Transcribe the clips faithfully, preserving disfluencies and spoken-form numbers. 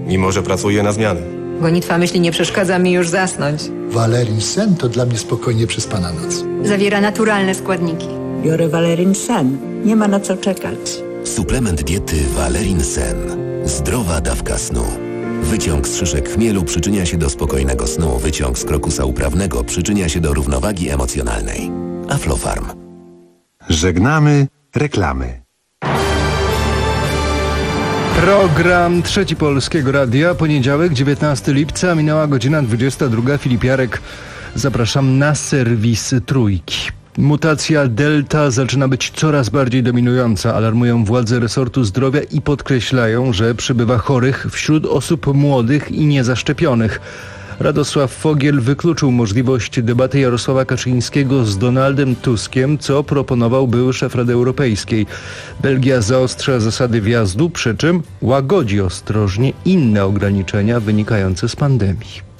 mimo że pracuję na zmianę. Gonitwa myśli nie przeszkadza mi już zasnąć. Valerin Sen to dla mnie spokojnie przespana noc. Zawiera naturalne składniki. Biorę Valerin Sen. Nie ma na co czekać. Suplement diety Valerin Sen. Zdrowa dawka snu. Wyciąg z szyszek chmielu przyczynia się do spokojnego snu. Wyciąg z krokusa uprawnego przyczynia się do równowagi emocjonalnej. Aflofarm. Żegnamy reklamy. Program Trzeci Polskiego Radia, poniedziałek, dziewiętnastego lipca, minęła godzina dwudziesta druga. Filip Jarek, zapraszam na serwis Trójki. Mutacja Delta zaczyna być coraz bardziej dominująca, alarmują władze resortu zdrowia i podkreślają, że przybywa chorych wśród osób młodych i niezaszczepionych. Radosław Fogiel wykluczył możliwość debaty Jarosława Kaczyńskiego z Donaldem Tuskiem, co proponował były szef Rady Europejskiej. Belgia zaostrza zasady wjazdu, przy czym łagodzi ostrożnie inne ograniczenia wynikające z pandemii.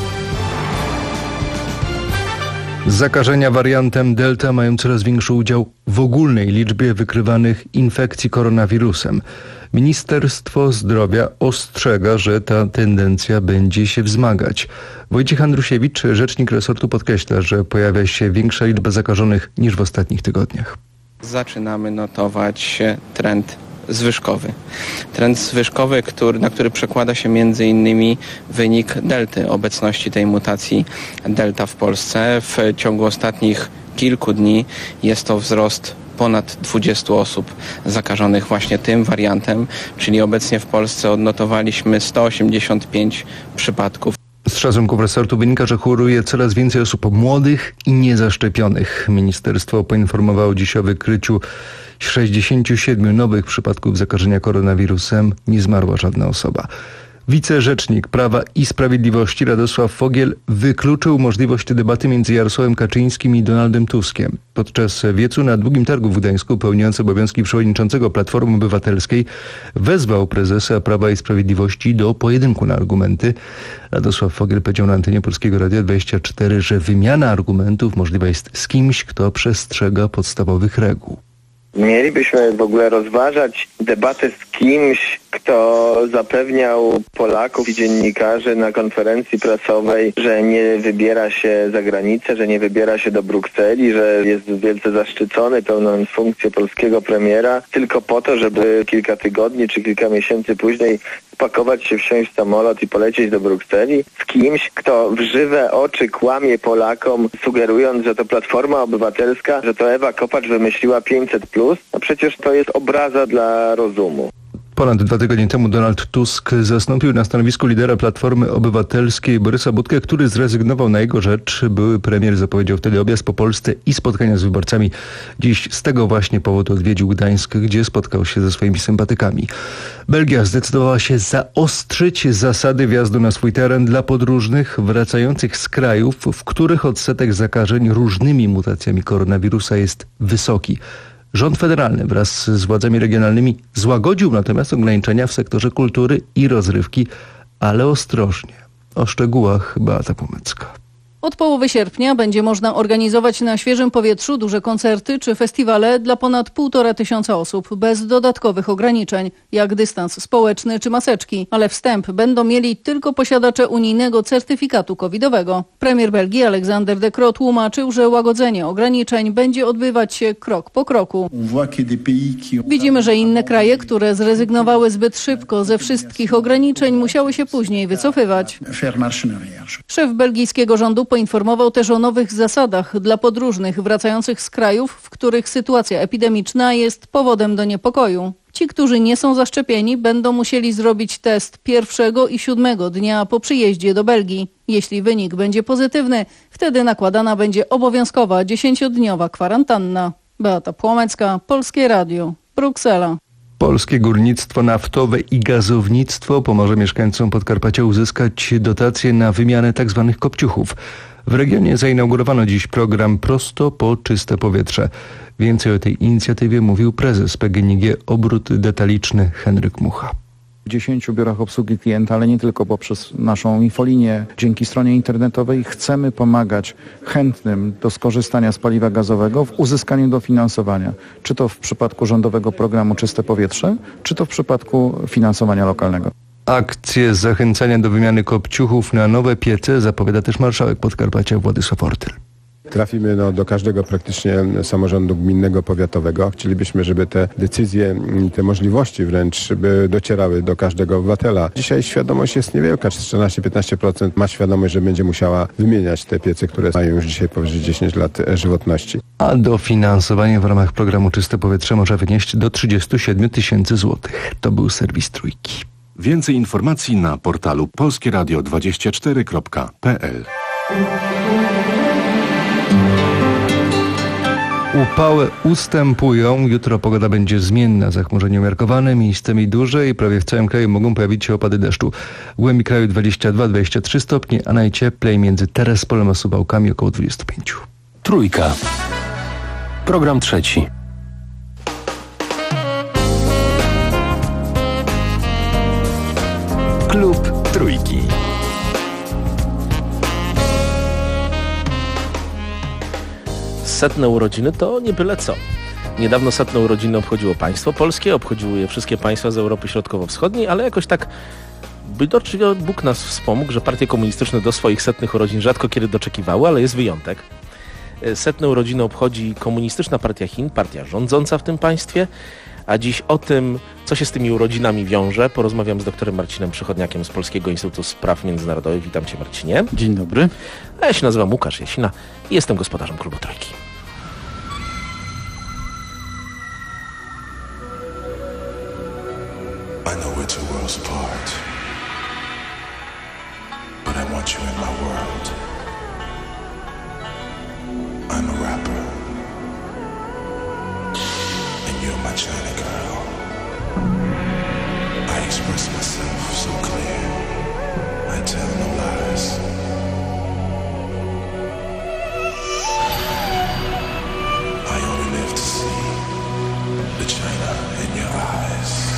Zakażenia wariantem Delta mają coraz większy udział w ogólnej liczbie wykrywanych infekcji koronawirusem. Ministerstwo Zdrowia ostrzega, że ta tendencja będzie się wzmagać. Wojciech Andrusiewicz, rzecznik resortu, podkreśla, że pojawia się większa liczba zakażonych niż w ostatnich tygodniach. Zaczynamy notować trend zwyżkowy. Trend zwyżkowy, który, na który przekłada się między innymi wynik delty, obecności tej mutacji delta w Polsce. W ciągu ostatnich kilku dni jest to wzrost ponad dwudziestu osób zakażonych właśnie tym wariantem, czyli obecnie w Polsce odnotowaliśmy sto osiemdziesiąt pięć przypadków. Z szacunków resortu wynika, że choruje coraz więcej osób młodych i niezaszczepionych. Ministerstwo poinformowało dziś o wykryciu sześćdziesięciu siedmiu nowych przypadków zakażenia koronawirusem. Nie zmarła żadna osoba. Wicerzecznik Prawa i Sprawiedliwości Radosław Fogiel wykluczył możliwość debaty między Jarosławem Kaczyńskim i Donaldem Tuskiem. Podczas wiecu na Długim Targu w Gdańsku pełniący obowiązki przewodniczącego Platformy Obywatelskiej wezwał prezesa Prawa i Sprawiedliwości do pojedynku na argumenty. Radosław Fogiel powiedział na antenie Polskiego Radia dwadzieścia cztery, że wymiana argumentów możliwa jest z kimś, kto przestrzega podstawowych reguł. Mielibyśmy w ogóle rozważać debatę z kimś, kto zapewniał Polaków i dziennikarzy na konferencji prasowej, że nie wybiera się za granicę, że nie wybiera się do Brukseli, że jest wielce zaszczycony, pełniąc funkcję polskiego premiera, tylko po to, żeby kilka tygodni czy kilka miesięcy później spakować się, wsiąść w samolot i polecieć do Brukseli. Z kimś, kto w żywe oczy kłamie Polakom, sugerując, że to Platforma Obywatelska, że to Ewa Kopacz wymyśliła pięćset plus. No przecież to jest obraza dla rozumu. Ponad dwa tygodnie temu Donald Tusk zastąpił na stanowisku lidera Platformy Obywatelskiej Borysa Budkę, który zrezygnował na jego rzecz. Były premier zapowiedział wtedy objazd po Polsce i spotkania z wyborcami. Dziś z tego właśnie powodu odwiedził Gdańsk, gdzie spotkał się ze swoimi sympatykami. Belgia zdecydowała się zaostrzyć zasady wjazdu na swój teren dla podróżnych wracających z krajów, w których odsetek zakażeń różnymi mutacjami koronawirusa jest wysoki. Rząd federalny wraz z władzami regionalnymi złagodził natomiast ograniczenia w sektorze kultury i rozrywki, ale ostrożnie. O szczegółach Beata Płomecka. Od połowy sierpnia będzie można organizować na świeżym powietrzu duże koncerty czy festiwale dla ponad półtora tysiąca osób bez dodatkowych ograniczeń, jak dystans społeczny czy maseczki, ale wstęp będą mieli tylko posiadacze unijnego certyfikatu covidowego. Premier Belgii Alexander De Croo tłumaczył, że łagodzenie ograniczeń będzie odbywać się krok po kroku. Widzimy, że inne kraje, które zrezygnowały zbyt szybko ze wszystkich ograniczeń, musiały się później wycofywać. Szef belgijskiego rządu poinformował też o nowych zasadach dla podróżnych wracających z krajów, w których sytuacja epidemiczna jest powodem do niepokoju. Ci, którzy nie są zaszczepieni, będą musieli zrobić test pierwszego i siódmego dnia po przyjeździe do Belgii. Jeśli wynik będzie pozytywny, wtedy nakładana będzie obowiązkowa dziesięciodniowa kwarantanna. Beata Płomecka, Polskie Radio, Bruksela. Polskie górnictwo naftowe i gazownictwo pomoże mieszkańcom Podkarpacia uzyskać dotacje na wymianę tzw. kopciuchów. W regionie zainaugurowano dziś program Prosto po czyste powietrze. Więcej o tej inicjatywie mówił prezes P G N I G Obrót Detaliczny Henryk Mucha. W dziesięciu biurach obsługi klienta, ale nie tylko poprzez naszą infolinię. Dzięki stronie internetowej chcemy pomagać chętnym do skorzystania z paliwa gazowego w uzyskaniu dofinansowania. Czy to w przypadku rządowego programu Czyste Powietrze, czy to w przypadku finansowania lokalnego. Akcję zachęcania do wymiany kopciuchów na nowe piece zapowiada też marszałek Podkarpacia Władysław Ortyl. Trafimy no, do każdego praktycznie samorządu gminnego, powiatowego. Chcielibyśmy, żeby te decyzje, te możliwości wręcz by docierały do każdego obywatela. Dzisiaj świadomość jest niewielka, czternaście do piętnastu procent ma świadomość, że będzie musiała wymieniać te piece, które mają już dzisiaj powyżej dziesięć lat żywotności. A dofinansowanie w ramach programu Czyste Powietrze może wynieść do trzydziestu siedmiu tysięcy złotych. To był serwis Trójki. Więcej informacji na portalu polskie radio dwadzieścia cztery kropka p l. Upały ustępują. Jutro pogoda będzie zmienna. Zachmurzenie umiarkowane, miejscami duże i prawie w całym kraju mogą pojawić się opady deszczu. W głębi kraju dwadzieścia dwa do dwudziestu trzech stopni, a najcieplej między Terespolem a Suwałkami około dwudziestu pięciu. Trójka. Program trzeci. Klub Trójki. Setne urodziny to nie byle co. Niedawno setne urodziny obchodziło państwo polskie, obchodziły je wszystkie państwa z Europy Środkowo-Wschodniej, ale jakoś tak widocznie Bóg nas wspomógł, że partie komunistyczne do swoich setnych urodzin rzadko kiedy doczekiwały, ale jest wyjątek. Setne urodziny obchodzi Komunistyczna Partia Chin, partia rządząca w tym państwie, a dziś o tym, co się z tymi urodzinami wiąże, porozmawiam z doktorem Marcinem Przychodniakiem z Polskiego Instytutu Spraw Międzynarodowych. Witam Cię, Marcinie. Dzień dobry. A ja się nazywam Łukasz Jasina i jestem gospodarzem Klubu Trójki. I know we're two worlds apart, but I want you in my world. I'm a rapper, and you're my China girl. I express myself so clear, I tell no lies. I only live to see the China in your eyes.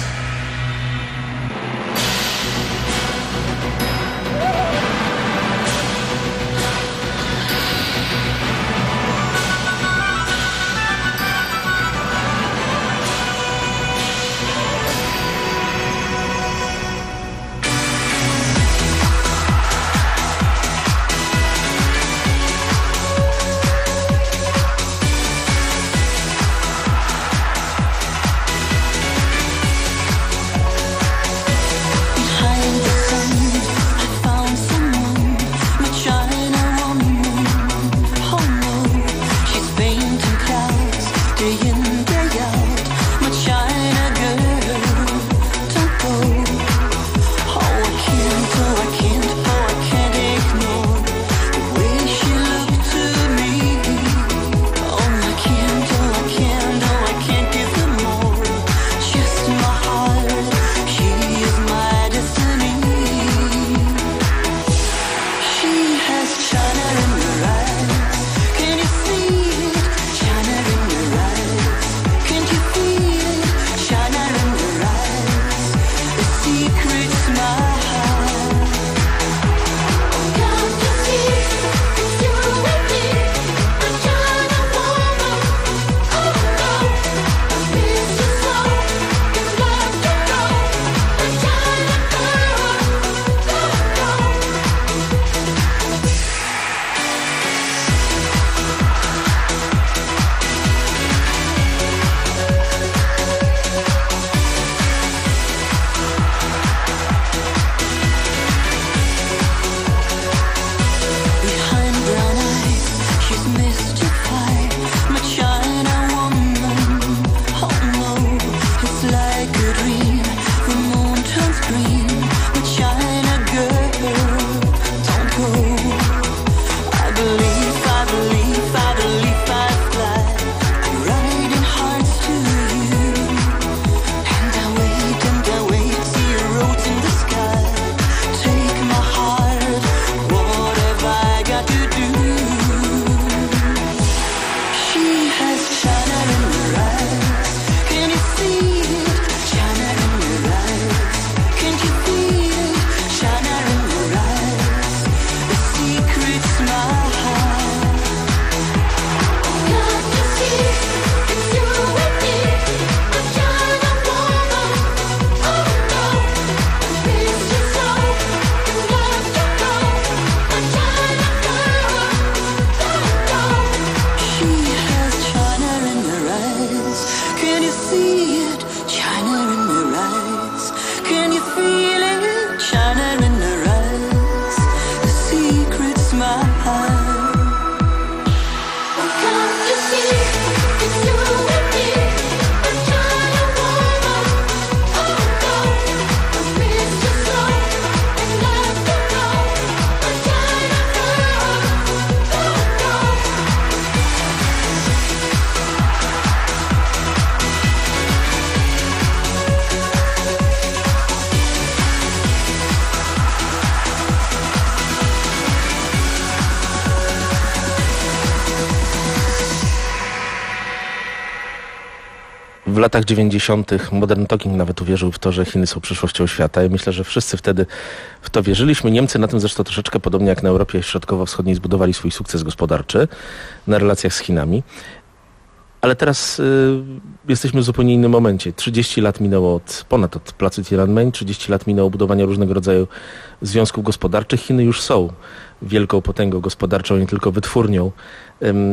latach dziewięćdziesiątych Modern Talking nawet uwierzył w to, że Chiny są przyszłością świata i myślę, że wszyscy wtedy w to wierzyliśmy. Niemcy na tym zresztą troszeczkę podobnie jak na Europie Środkowo-Wschodniej zbudowali swój sukces gospodarczy na relacjach z Chinami. Ale teraz y, jesteśmy w zupełnie innym momencie. trzydzieści lat minęło od, ponad od placu Tiananmen, trzydzieści lat minęło budowania różnego rodzaju związków gospodarczych. Chiny już są wielką potęgą gospodarczą, nie tylko wytwórnią y, y,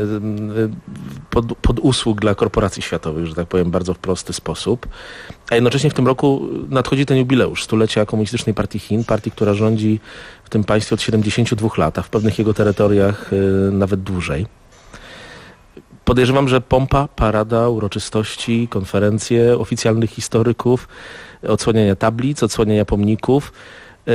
pod, pod usług dla korporacji światowych, że tak powiem, bardzo w prosty sposób. A jednocześnie w tym roku nadchodzi ten jubileusz stulecia Komunistycznej Partii Chin, partii, która rządzi w tym państwie od siedemdziesięciu dwóch lat, a w pewnych jego terytoriach y, nawet dłużej. Podejrzewam, że pompa, parada, uroczystości, konferencje oficjalnych historyków, odsłaniania tablic, odsłaniania pomników, yy,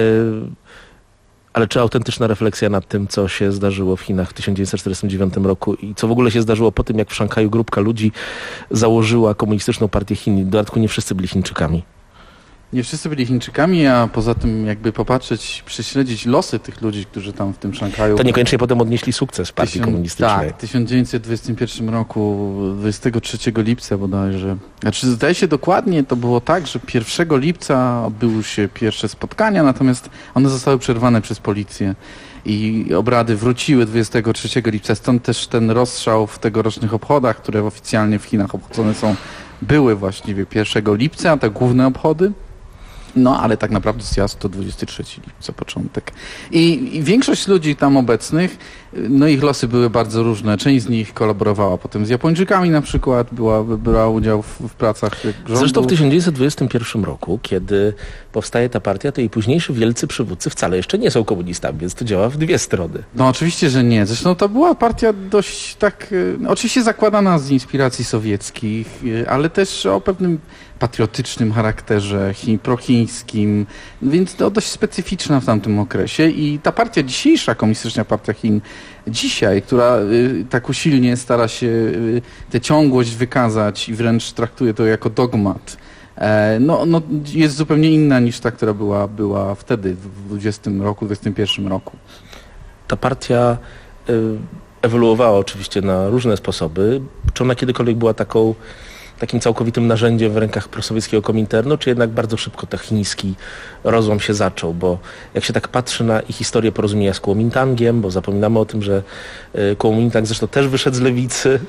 ale czy autentyczna refleksja nad tym, co się zdarzyło w Chinach w tysiąc dziewięćset czterdziestym dziewiątym roku i co w ogóle się zdarzyło po tym, jak w Szanghaju grupka ludzi założyła Komunistyczną Partię Chin. W dodatku nie wszyscy byli Chińczykami. Nie wszyscy byli Chińczykami, a poza tym jakby popatrzeć, prześledzić losy tych ludzi, którzy tam w tym Szanghaju... To niekoniecznie potem odnieśli sukces partii Tysiąc, komunistycznej. Tak, w tysiąc dziewięćset dwudziestym pierwszym roku, dwudziestego trzeciego lipca bodajże. Znaczy zdaje się dokładnie, to było tak, że pierwszego lipca odbyły się pierwsze spotkania, natomiast one zostały przerwane przez policję i obrady wróciły dwudziestego trzeciego lipca. Stąd też ten rozstrzał w tegorocznych obchodach, które oficjalnie w Chinach obchodzone są, były właściwie pierwszego lipca, te główne obchody. No, ale tak naprawdę zjazd to dwudziestego trzeciego lipca, początek. I, I większość ludzi tam obecnych, no ich losy były bardzo różne. Część z nich kolaborowała potem z Japończykami na przykład, była, brała udział w, w pracach rządu. Zresztą w tysiąc dziewięćset dwudziestym pierwszym roku, kiedy powstaje ta partia, to jej późniejsi wielcy przywódcy wcale jeszcze nie są komunistami, więc to działa w dwie strony. No oczywiście, że nie. Zresztą to była partia dość tak, no, oczywiście zakładana z inspiracji sowieckich, ale też o pewnym patriotycznym charakterze, chi, prochińskim, więc to dość specyficzna w tamtym okresie i ta partia dzisiejsza, Komunistyczna Partia Chin, dzisiaj, która y, tak usilnie stara się y, tę ciągłość wykazać i wręcz traktuje to jako dogmat, e, no, no, jest zupełnie inna niż ta, która była, była wtedy, w dwudziestym roku, dwudziestym pierwszym roku. Ta partia y, ewoluowała oczywiście na różne sposoby. Czy ona kiedykolwiek była taką takim całkowitym narzędziem w rękach prosowieckiego Kominternu, czy jednak bardzo szybko ten chiński rozłam się zaczął, bo jak się tak patrzy na ich historię porozumienia z Kuomintangiem, bo zapominamy o tym, że Kuomintang zresztą też wyszedł z lewicy,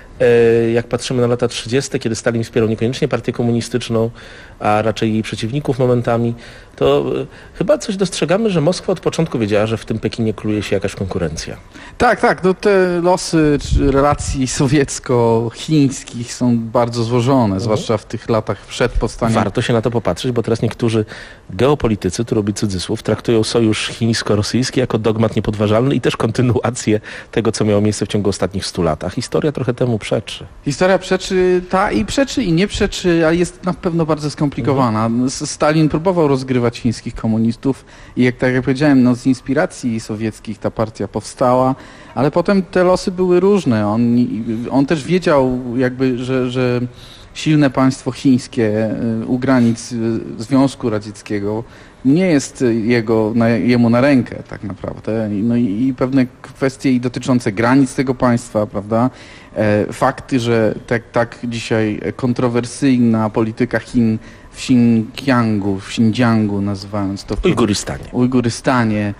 jak patrzymy na lata trzydzieste, kiedy Stalin wspierał niekoniecznie partię komunistyczną, a raczej jej przeciwników momentami, to chyba coś dostrzegamy, że Moskwa od początku wiedziała, że w tym Pekinie kluje się jakaś konkurencja. Tak, tak. No te losy relacji sowiecko-chińskich są bardzo złożone, mhm. zwłaszcza w tych latach przed powstaniem. Warto się na to popatrzeć, bo teraz niektórzy geopolitycy, tu robi cudzysłów, traktują sojusz chińsko-rosyjski jako dogmat niepodważalny i też kontynuację tego, co miało miejsce w ciągu ostatnich stu lat. A historia trochę temu przeczy. Historia przeczy, ta i przeczy i nie przeczy, ale jest na pewno bardzo skomplikowana. Mhm. Stalin próbował rozgrywać chińskich komunistów i jak tak jak powiedziałem, no z inspiracji sowieckich ta partia powstała, ale potem te losy były różne. On, on też wiedział jakby, że, że silne państwo chińskie u granic Związku Radzieckiego nie jest jego, na, jemu na rękę tak naprawdę. No i, i pewne kwestie i dotyczące granic tego państwa, prawda? E, fakty, że tak, tak dzisiaj kontrowersyjna polityka Chin w Xinjiangu, w Xinjiangu nazywając to... W Ujgurystanie. Ujgurystanie.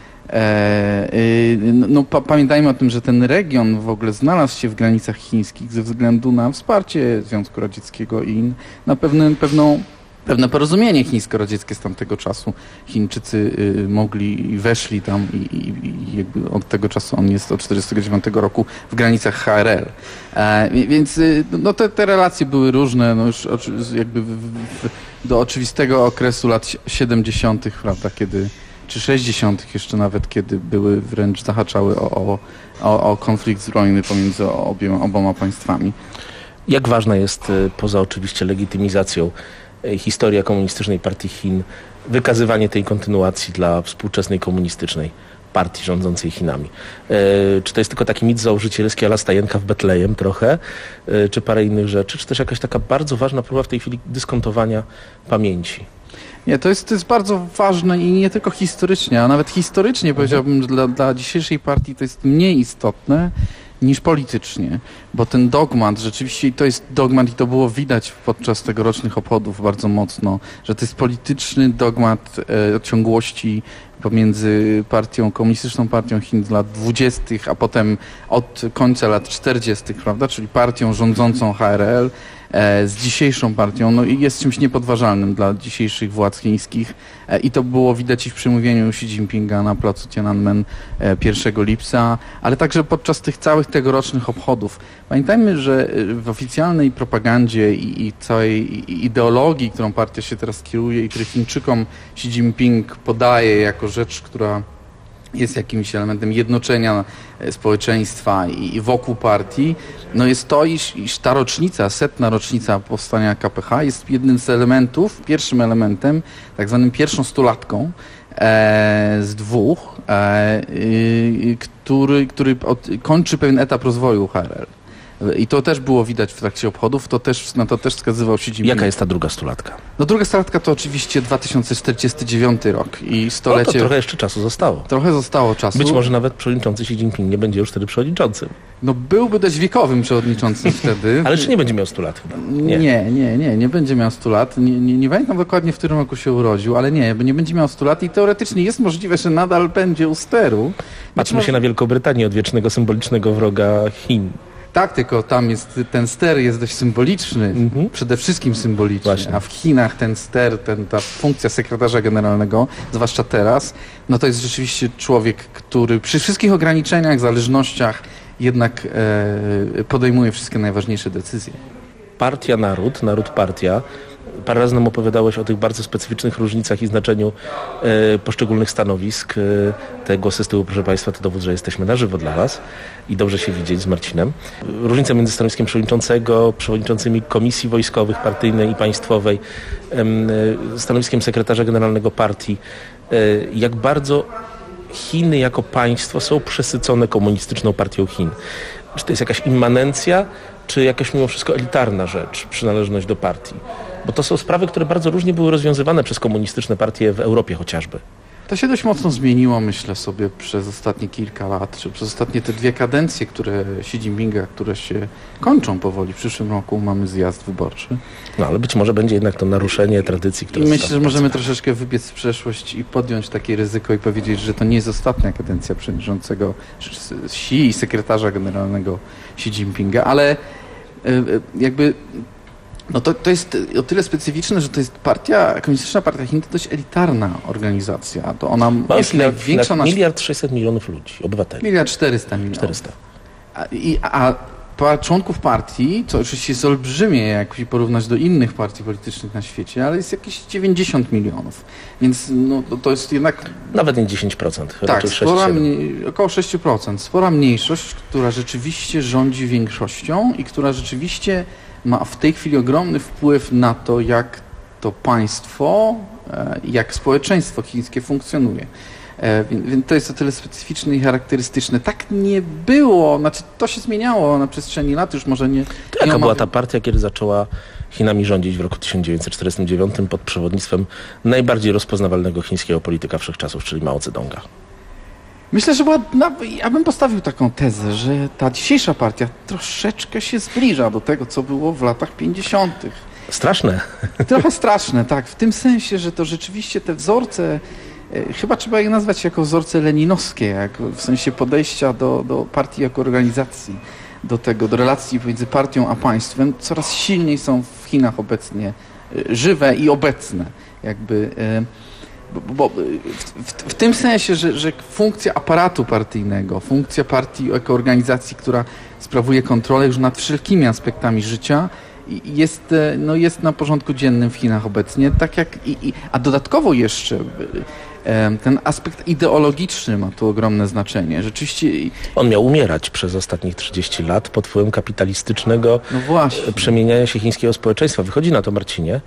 E, y, no, pa, pamiętajmy o tym, że ten region w ogóle znalazł się w granicach chińskich ze względu na wsparcie Związku Radzieckiego i na pewne, pewną, pewne porozumienie chińsko-radzieckie z tamtego czasu. Chińczycy y, mogli i weszli tam i, i, i jakby od tego czasu on jest od czterdziestego dziewiątego roku w granicach H R L. E, więc y, no, te, te relacje były różne, no już jakby w, w, do oczywistego okresu lat siedemdziesiątych, prawda, kiedy czy sześćdziesiątych jeszcze nawet, kiedy były wręcz zahaczały o, o, o konflikt zbrojny pomiędzy obiema, oboma państwami. Jak ważna jest, poza oczywiście legitymizacją historia Komunistycznej Partii Chin, wykazywanie tej kontynuacji dla współczesnej komunistycznej partii rządzącej Chinami? E, czy to jest tylko taki mit założycielski a la Stajenka w Betlejem trochę, e, czy parę innych rzeczy, czy też jakaś taka bardzo ważna próba w tej chwili dyskontowania pamięci? Nie, to jest, to jest bardzo ważne i nie tylko historycznie, a nawet historycznie powiedziałbym, że dla, dla dzisiejszej partii to jest mniej istotne niż politycznie, bo ten dogmat, rzeczywiście to jest dogmat i to było widać podczas tegorocznych obchodów bardzo mocno, że to jest polityczny dogmat e, ciągłości pomiędzy partią, komunistyczną partią Chin z lat dwudziestych, a potem od końca lat czterdziestych, prawda, czyli partią rządzącą H R L e, z dzisiejszą partią, no i jest czymś niepodważalnym dla dzisiejszych władz chińskich e, i to było widać i w przemówieniu Xi Jinpinga na placu Tiananmen e, pierwszego lipca, ale także podczas tych całych tegorocznych obchodów. Pamiętajmy, że w oficjalnej propagandzie i, i całej ideologii, którą partia się teraz kieruje i której Chińczykom Xi Jinping podaje jako rzecz, która jest jakimś elementem jednoczenia społeczeństwa i, i wokół partii, no jest to, iż, iż ta rocznica, setna rocznica powstania K P H jest jednym z elementów, pierwszym elementem, tak zwanym pierwszą stulatką e, z dwóch, e, y, który, który od, kończy pewien etap rozwoju H R L. I to też było widać w trakcie obchodów, to też, na to też wskazywał Xi Jinping. Jaka jest ta druga stulatka? No druga stulatka to oczywiście dwa tysiące czterdziesty dziewiąty rok i stolecie... No to trochę jeszcze czasu zostało. Trochę zostało czasu. Być może nawet przewodniczący Xi Jinping nie będzie już wtedy przewodniczącym. No byłby dość wiekowym przewodniczącym wtedy. Ale czy nie będzie miał stu lat chyba? Nie, nie, nie, nie, nie będzie miał stu lat. Nie, nie, nie pamiętam dokładnie, w którym roku się urodził, ale nie, nie będzie miał stu lat i teoretycznie jest możliwe, że nadal będzie u steru. Patrzmy się na Wielką Brytanię, odwiecznego symbolicznego wroga Chin. Tak, tylko tam jest, ten ster jest dość symboliczny, mm-hmm. przede wszystkim symboliczny, Właśnie. a w Chinach ten ster, ten, ta funkcja sekretarza generalnego, zwłaszcza teraz, no to jest rzeczywiście człowiek, który przy wszystkich ograniczeniach, zależnościach jednak e, podejmuje wszystkie najważniejsze decyzje. Partia, naród, naród, partia. Parę razy nam opowiadałeś o tych bardzo specyficznych różnicach i znaczeniu e, poszczególnych stanowisk. E, te głosy z tyłu, proszę Państwa, to dowód, że jesteśmy na żywo dla Was i dobrze się widzieć z Marcinem. Różnica między stanowiskiem przewodniczącego, przewodniczącymi komisji wojskowych, partyjnej i państwowej, e, stanowiskiem sekretarza generalnego partii. E, jak bardzo Chiny jako państwo są przesycone komunistyczną partią Chin. Czy to jest jakaś immanencja, czy jakaś mimo wszystko elitarna rzecz, przynależność do partii? Bo to są sprawy, które bardzo różnie były rozwiązywane przez komunistyczne partie w Europie chociażby. To się dość mocno zmieniło, myślę sobie, przez ostatnie kilka lat, czy przez ostatnie te dwie kadencje, które Xi Jinpinga, które się kończą powoli. W przyszłym roku mamy zjazd wyborczy. No ale być może będzie jednak to naruszenie tradycji, które... I myślę, że możemy troszeczkę wybiec w przeszłość i podjąć takie ryzyko i powiedzieć, że to nie jest ostatnia kadencja przewodniczącego Xi i sekretarza generalnego Xi Jinpinga, ale jakby... No to, to jest o tyle specyficzne, że to jest partia, komunistyczna partia Chin to dość elitarna organizacja. To ona Ma jest największa... Na miliard sześćset milionów ludzi, obywateli. Miliard czterysta milionów. czterysta. A, i, a a członków partii, co oczywiście jest olbrzymie, jak się porównać do innych partii politycznych na świecie, ale jest jakieś dziewięćdziesiąt milionów. Więc no, to, to jest jednak... Nawet nie dziesięć procent. Tak, spora mniej, około sześć procent. Spora mniejszość, która rzeczywiście rządzi większością i która rzeczywiście ma w tej chwili ogromny wpływ na to, jak to państwo, jak społeczeństwo chińskie funkcjonuje. Więc, więc to jest o tyle specyficzne i charakterystyczne. Tak nie było, znaczy to się zmieniało na przestrzeni lat, już może nie... To jaka była ta partia, kiedy zaczęła Chinami rządzić w roku tysiąc dziewięćset czterdziestym dziewiątym pod przewodnictwem najbardziej rozpoznawalnego chińskiego polityka wszechczasów, czyli Mao Zedonga? Myślę, że była, no, ja bym postawił taką tezę, że ta dzisiejsza partia troszeczkę się zbliża do tego, co było w latach pięćdziesiątych. Straszne. Trochę straszne, tak. W tym sensie, że to rzeczywiście te wzorce, e, chyba trzeba je nazwać jako wzorce leninowskie, jak w sensie podejścia do, do partii jako organizacji, do tego, do relacji pomiędzy partią a państwem, coraz silniej są w Chinach obecnie e, żywe i obecne. Jakby... E, Bo, bo w, w, w tym sensie, że, że funkcja aparatu partyjnego, funkcja partii jako organizacji, która sprawuje kontrolę już nad wszelkimi aspektami życia, jest, no jest na porządku dziennym w Chinach obecnie, tak jak i, i, a dodatkowo jeszcze ten aspekt ideologiczny ma tu ogromne znaczenie. Rzeczywiście... On miał umierać przez ostatnich trzydzieści lat pod wpływem kapitalistycznego no właśnie. przemieniania się chińskiego społeczeństwa. Wychodzi na to, Marcinie,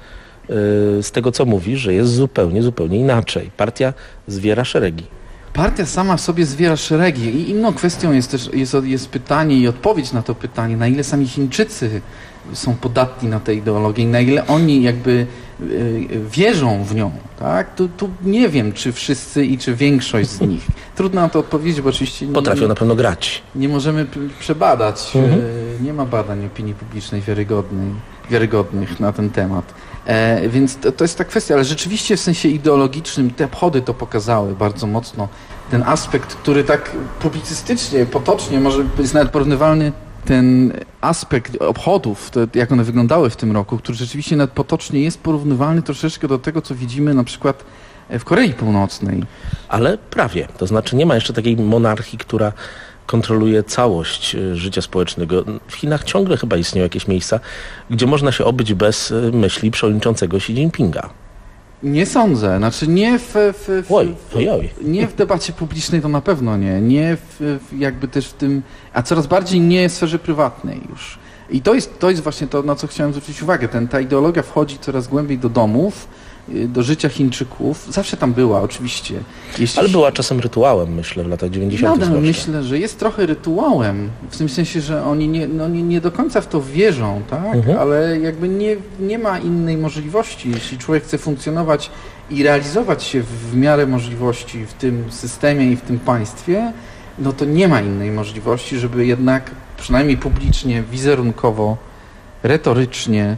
z tego, co mówisz, że jest zupełnie, zupełnie inaczej. Partia zwiera szeregi. Partia sama w sobie zwiera szeregi i inną kwestią jest też jest, jest pytanie i odpowiedź na to pytanie, na ile sami Chińczycy są podatni na tę ideologię i na ile oni jakby y, wierzą w nią, tak? Tu, tu nie wiem, czy wszyscy i czy większość z nich. Trudno na to odpowiedzieć, bo oczywiście nie, potrafią na pewno grać. Nie możemy p- przebadać. Mhm. Y, nie ma badań opinii publicznej wiarygodnej, wiarygodnych na ten temat. E, więc to, to jest ta kwestia, ale rzeczywiście w sensie ideologicznym te obchody to pokazały bardzo mocno. Ten aspekt, który tak publicystycznie, potocznie może być nawet porównywalny, ten aspekt obchodów, to jak one wyglądały w tym roku, który rzeczywiście nawet potocznie jest porównywalny troszeczkę do tego, co widzimy na przykład w Korei Północnej. Ale prawie. To znaczy nie ma jeszcze takiej monarchii, która kontroluje całość życia społecznego. W Chinach ciągle chyba istnieją jakieś miejsca, gdzie można się obyć bez myśli przewodniczącego Xi Jinpinga. Nie sądzę. Znaczy nie w, w, w, oj, oj, oj. nie w debacie publicznej to na pewno nie. Nie w, w jakby też w tym, a coraz bardziej nie w sferze prywatnej już. I to jest, to jest właśnie to, na co chciałem zwrócić uwagę. Ten, ta ideologia wchodzi coraz głębiej do domów, do życia Chińczyków. Zawsze tam była, oczywiście. Jeśli Ale była czasem rytuałem, myślę, w latach dziewięćdziesiątych. Nadal myślę, że jest trochę rytuałem, w tym sensie, że oni nie, no nie, nie do końca w to wierzą, tak? Mhm. Ale jakby nie, nie ma innej możliwości. Jeśli człowiek chce funkcjonować i realizować się w miarę możliwości w tym systemie i w tym państwie, no to nie ma innej możliwości, żeby jednak przynajmniej publicznie, wizerunkowo, retorycznie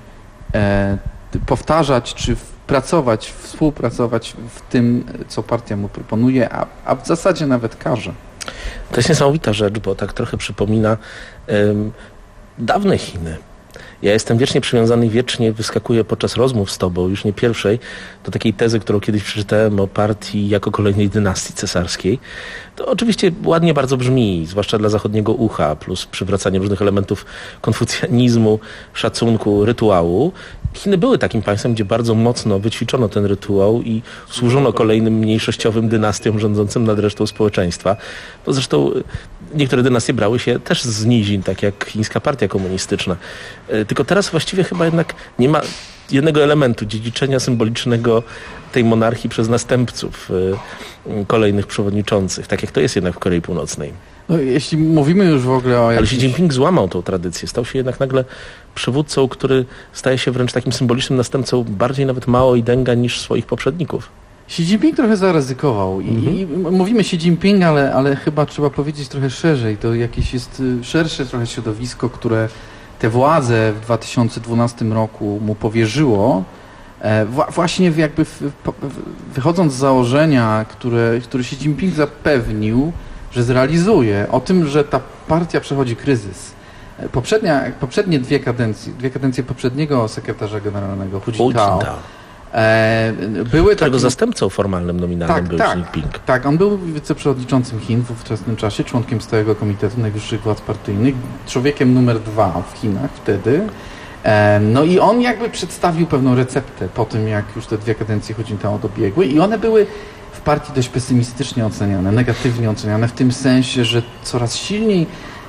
e, powtarzać czy pracować, współpracować w tym, co partia mu proponuje, a, a w zasadzie nawet każe. To jest niesamowita rzecz, bo tak trochę przypomina um, dawne Chiny. Ja jestem wiecznie przywiązany i wiecznie wyskakuję podczas rozmów z tobą, już nie pierwszej, do takiej tezy, którą kiedyś przeczytałem o partii jako kolejnej dynastii cesarskiej. To oczywiście ładnie bardzo brzmi, zwłaszcza dla zachodniego ucha, plus przywracanie różnych elementów konfucjanizmu, szacunku, rytuału. Chiny były takim państwem, gdzie bardzo mocno wyćwiczono ten rytuał i służono kolejnym mniejszościowym dynastiom rządzącym nad resztą społeczeństwa. Bo zresztą niektóre dynastie brały się też z nizin, tak jak chińska partia komunistyczna. Tylko teraz właściwie chyba jednak nie ma jednego elementu dziedziczenia symbolicznego tej monarchii przez następców kolejnych przewodniczących, tak jak to jest jednak w Korei Północnej. No, jeśli mówimy już w ogóle o... Ale jakiś... Xi Jinping złamał tą tradycję. Stał się jednak nagle przywódcą, który staje się wręcz takim symbolicznym następcą bardziej nawet Mao i Denga niż swoich poprzedników. Xi Jinping trochę zaryzykował i, mhm. i mówimy Xi Jinping, ale, ale chyba trzeba powiedzieć trochę szerzej. To jakieś jest szersze trochę środowisko, które te władze w dwa tysiące dwunastym roku mu powierzyło, e, w, właśnie jakby w, w, wychodząc z założenia, które, które Xi Jinping zapewnił, że zrealizuje, o tym, że ta partia przechodzi kryzys. Poprzednia, poprzednie dwie kadencje, dwie kadencje poprzedniego sekretarza generalnego Hu Jintao e, były którego takim... zastępcą formalnym nominalnym tak, był tak, Xi Jinping. Tak, on był wiceprzewodniczącym Chin w ówczesnym czasie, członkiem Stałego Komitetu Najwyższych Władz Partyjnych, człowiekiem numer dwa w Chinach wtedy. E, no i on jakby przedstawił pewną receptę po tym, jak już te dwie kadencje Hu Jintao dobiegły i one były w partii dość pesymistycznie oceniane, negatywnie oceniane, w tym sensie, że coraz silniej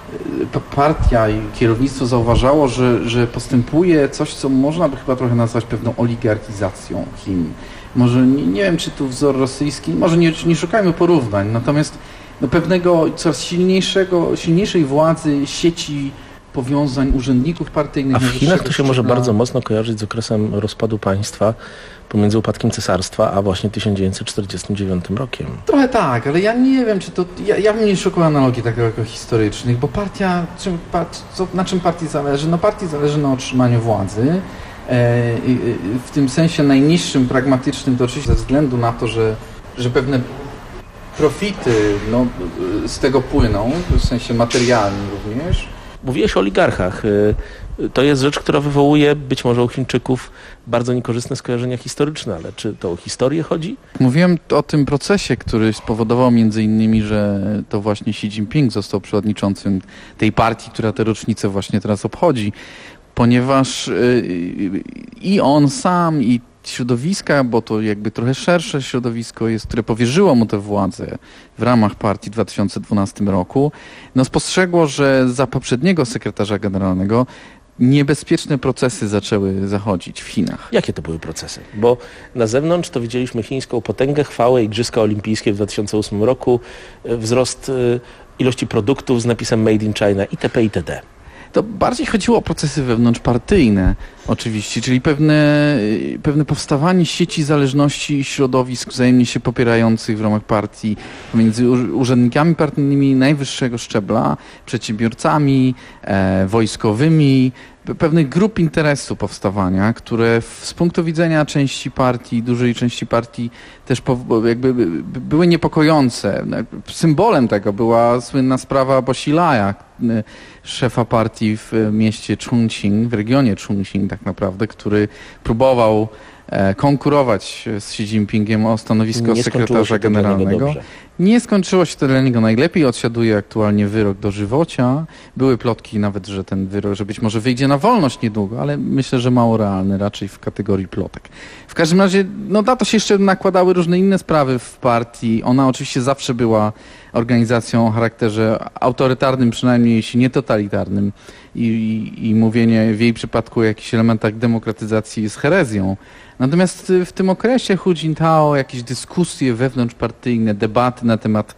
partia i kierownictwo zauważało, że, że postępuje coś, co można by chyba trochę nazwać pewną oligarchizacją Chin. Może nie, nie wiem, czy tu wzór rosyjski, może nie, nie szukajmy porównań, natomiast no, pewnego coraz silniejszego, silniejszej władzy sieci powiązań urzędników partyjnych. A w Chinach to się może bardzo mocno kojarzyć z okresem rozpadu państwa pomiędzy upadkiem cesarstwa, a właśnie tysiąc dziewięćset czterdziestym dziewiątym rokiem. Trochę tak, ale ja nie wiem, czy to... Ja, ja bym nie szukał analogii takich jako historycznych, bo partia... Czym, part, co, na czym partii zależy? No partii zależy na utrzymaniu władzy. E, w tym sensie najniższym, pragmatycznym, to oczywiście ze względu na to, że, że pewne profity no, z tego płyną, w sensie materialnym również. Mówiłeś o oligarchach. To jest rzecz, która wywołuje być może u Chińczyków bardzo niekorzystne skojarzenia historyczne, ale czy to o historię chodzi? Mówiłem o tym procesie, który spowodował między innymi, że to właśnie Xi Jinping został przewodniczącym tej partii, która tę rocznicę właśnie teraz obchodzi, ponieważ i on sam, i środowiska, bo to jakby trochę szersze środowisko jest, które powierzyło mu tę władzę w ramach partii w dwa tysiące dwunastym roku, no spostrzegło, że za poprzedniego sekretarza generalnego niebezpieczne procesy zaczęły zachodzić w Chinach. Jakie to były procesy? Bo na zewnątrz to widzieliśmy chińską potęgę, chwałę, Igrzyska Olimpijskie w dwa tysiące ósmym roku, wzrost ilości produktów z napisem Made in China itp. itd. To bardziej chodziło o procesy wewnątrzpartyjne oczywiście, czyli pewne, pewne powstawanie sieci zależności i środowisk wzajemnie się popierających w ramach partii pomiędzy urzędnikami partyjnymi najwyższego szczebla, przedsiębiorcami, e, wojskowymi, pewnych grup interesu powstawania, które z punktu widzenia części partii, dużej części partii też po, jakby były niepokojące. Symbolem tego była słynna sprawa Bosilaja, szefa partii w mieście Chongqing, w regionie Chongqing tak naprawdę, który próbował konkurować z Xi Jinpingiem o stanowisko Nie sekretarza generalnego. Nie skończyło się to dla niego najlepiej. Odsiaduje aktualnie wyrok dożywocia. Były plotki nawet, że ten wyrok, że być może wyjdzie na wolność niedługo, ale myślę, że mało realny, raczej w kategorii plotek. W każdym razie, no na to się jeszcze nakładały różne inne sprawy w partii. Ona oczywiście zawsze była organizacją o charakterze autorytarnym, przynajmniej jeśli nie totalitarnym. I, i, i mówienie w jej przypadku o jakichś elementach demokratyzacji jest herezją. Natomiast w tym okresie Hu Jintao jakieś dyskusje wewnątrzpartyjne, debaty na temat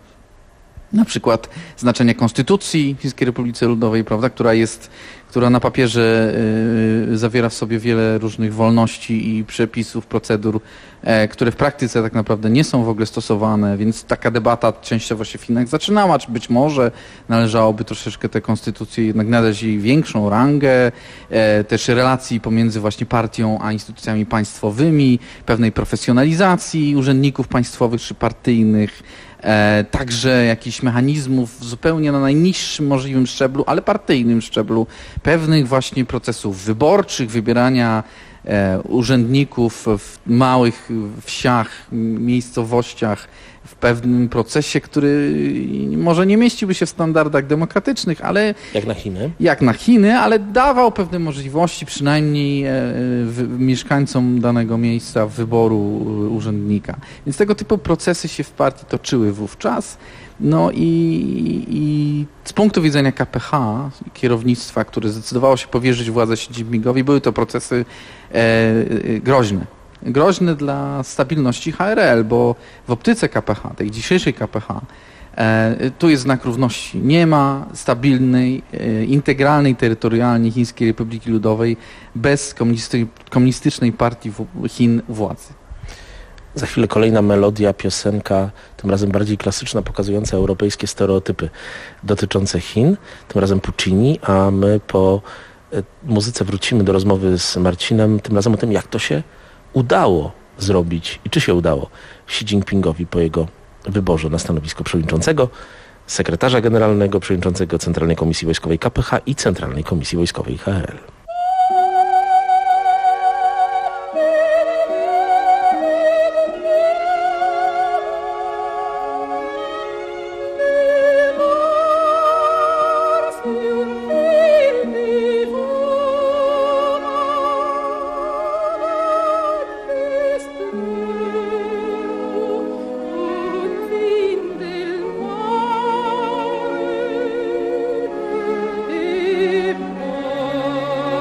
na przykład znaczenia Konstytucji Chińskiej Republice Ludowej, prawda, która jest, która na papierze y, zawiera w sobie wiele różnych wolności i przepisów, procedur, e, które w praktyce tak naprawdę nie są w ogóle stosowane, więc taka debata częściowo się w Chinach zaczynała, czy być może należałoby troszeczkę tę konstytucję jednak nadać jej większą rangę, e, też relacji pomiędzy właśnie partią a instytucjami państwowymi, pewnej profesjonalizacji urzędników państwowych czy partyjnych, E, także jakichś mechanizmów zupełnie na najniższym możliwym szczeblu, ale partyjnym szczeblu, pewnych właśnie procesów wyborczych, wybierania e, urzędników w małych wsiach, miejscowościach, w pewnym procesie, który może nie mieściłby się w standardach demokratycznych, ale... Jak na Chiny? Jak na Chiny, ale dawał pewne możliwości przynajmniej e, w, mieszkańcom danego miejsca wyboru urzędnika. Więc tego typu procesy się w partii toczyły wówczas. No i, i z punktu widzenia K P H, kierownictwa, które zdecydowało się powierzyć władzę Xi Jinpingowi, były to procesy e, e, groźne. Groźne dla stabilności H R L, bo w optyce K P H, tej dzisiejszej K P H, e, tu jest znak równości. Nie ma stabilnej, e, integralnej terytorialnie Chińskiej Republiki Ludowej bez komunisty, komunistycznej partii w, Chin władzy. Za chwilę kolejna melodia, piosenka, tym razem bardziej klasyczna, pokazująca europejskie stereotypy dotyczące Chin, tym razem Puccini, a my po e, muzyce wrócimy do rozmowy z Marcinem, tym razem o tym, jak to się udało zrobić i czy się udało Xi Jinpingowi po jego wyborze na stanowisko przewodniczącego, sekretarza generalnego, przewodniczącego Centralnej Komisji Wojskowej K P H i Centralnej Komisji Wojskowej H R L. Oh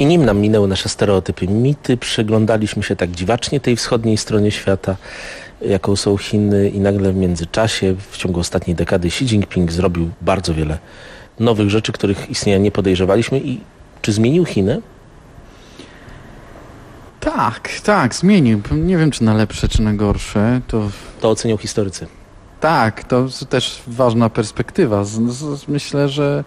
I nim nam minęły nasze stereotypy, mity, przyglądaliśmy się tak dziwacznie tej wschodniej stronie świata, jaką są Chiny, i nagle w międzyczasie, w ciągu ostatniej dekady, Xi Jinping zrobił bardzo wiele nowych rzeczy, których istnienia nie podejrzewaliśmy. I czy zmienił Chiny? Tak, tak, zmienił. Nie wiem, czy na lepsze, czy na gorsze. To, to ocenią historycy. Tak, to też ważna perspektywa. Z, z, myślę, że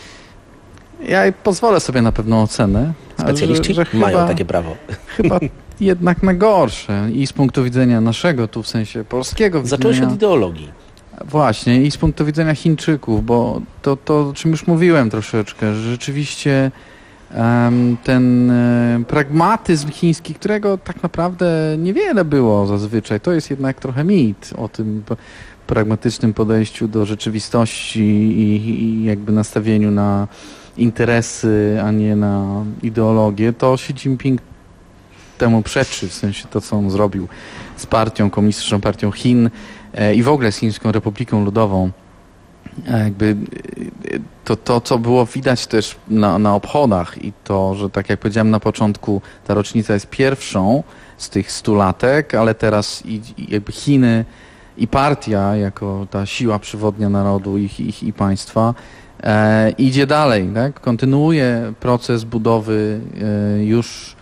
ja pozwolę sobie na pewną ocenę. Specjaliści że, że mają chyba, takie prawo. Chyba jednak na gorsze. I z punktu widzenia naszego, tu w sensie polskiego Zacząłeś widzenia, od ideologii. Właśnie, i z punktu widzenia Chińczyków, bo to, to o czym już mówiłem troszeczkę, że rzeczywiście um, ten um, pragmatyzm chiński, którego tak naprawdę niewiele było zazwyczaj, to jest jednak trochę mit o tym pragmatycznym podejściu do rzeczywistości i, i jakby nastawieniu na interesy, a nie na ideologię, to Xi Jinping temu przeczy, w sensie to, co on zrobił z partią, komunistyczną partią Chin e, i w ogóle z Chińską Republiką Ludową. E, jakby e, to, to, co było widać też na, na obchodach i to, że tak jak powiedziałem na początku, ta rocznica jest pierwszą z tych stu latek, ale teraz i, i jakby Chiny i partia jako ta siła przewodnia narodu i, i, i państwa e, idzie dalej, tak? Kontynuuje proces budowy e, już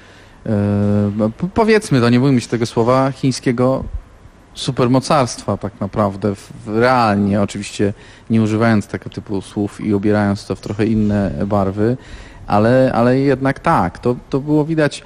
e, powiedzmy, to nie bójmy się tego słowa, chińskiego supermocarstwa tak naprawdę, w, realnie, oczywiście nie używając tego typu słów i ubierając to w trochę inne barwy, ale, ale jednak tak, to, to było widać.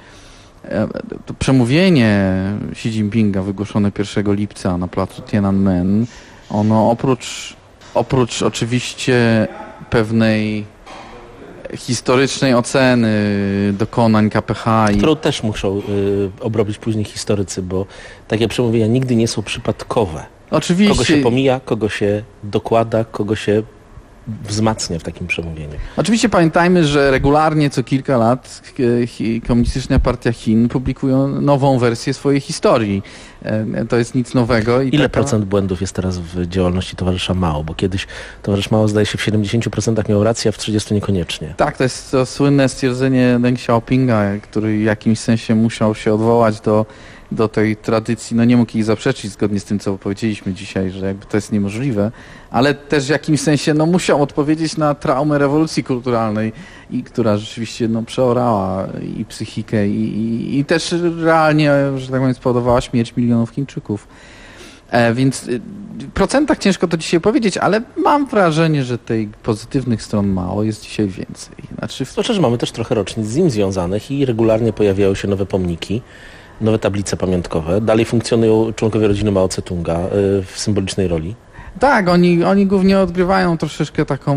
To przemówienie Xi Jinpinga wygłoszone pierwszego lipca na placu Tiananmen, ono oprócz, oprócz oczywiście pewnej historycznej oceny dokonań K P H i... którą też muszą y, obrobić później historycy, bo takie przemówienia nigdy nie są przypadkowe. Oczywiście. Kogo się pomija, kogo się dokłada, kogo się wzmacnia w takim przemówieniu. Oczywiście pamiętajmy, że regularnie co kilka lat Komunistyczna Partia Chin publikują nową wersję swojej historii. To jest nic nowego. I Ile taka... procent błędów jest teraz w działalności towarzysza Mao? Bo kiedyś towarzysz Mao, zdaje się, w siedemdziesięciu procentach miał rację, a w trzydziestu procentach niekoniecznie. Tak, to jest to słynne stwierdzenie Deng Xiaopinga, który w jakimś sensie musiał się odwołać do do tej tradycji, no nie mógł jej zaprzeczyć zgodnie z tym, co powiedzieliśmy dzisiaj, że jakby to jest niemożliwe, ale też w jakimś sensie no musiał odpowiedzieć na traumę rewolucji kulturalnej, i która rzeczywiście no przeorała i psychikę i, i, i też realnie, że tak powiem, spowodowała śmierć milionów Chińczyków. E, więc w procentach ciężko to dzisiaj powiedzieć, ale mam wrażenie, że tej pozytywnych stron mało, jest dzisiaj więcej. Znaczy, w... Zwłaszcza, że mamy też trochę rocznic z nim związanych i regularnie pojawiają się nowe pomniki, nowe tablice pamiątkowe. Dalej funkcjonują członkowie rodziny Mao Tse-tunga w symbolicznej roli. Tak, oni, oni głównie odgrywają troszeczkę taką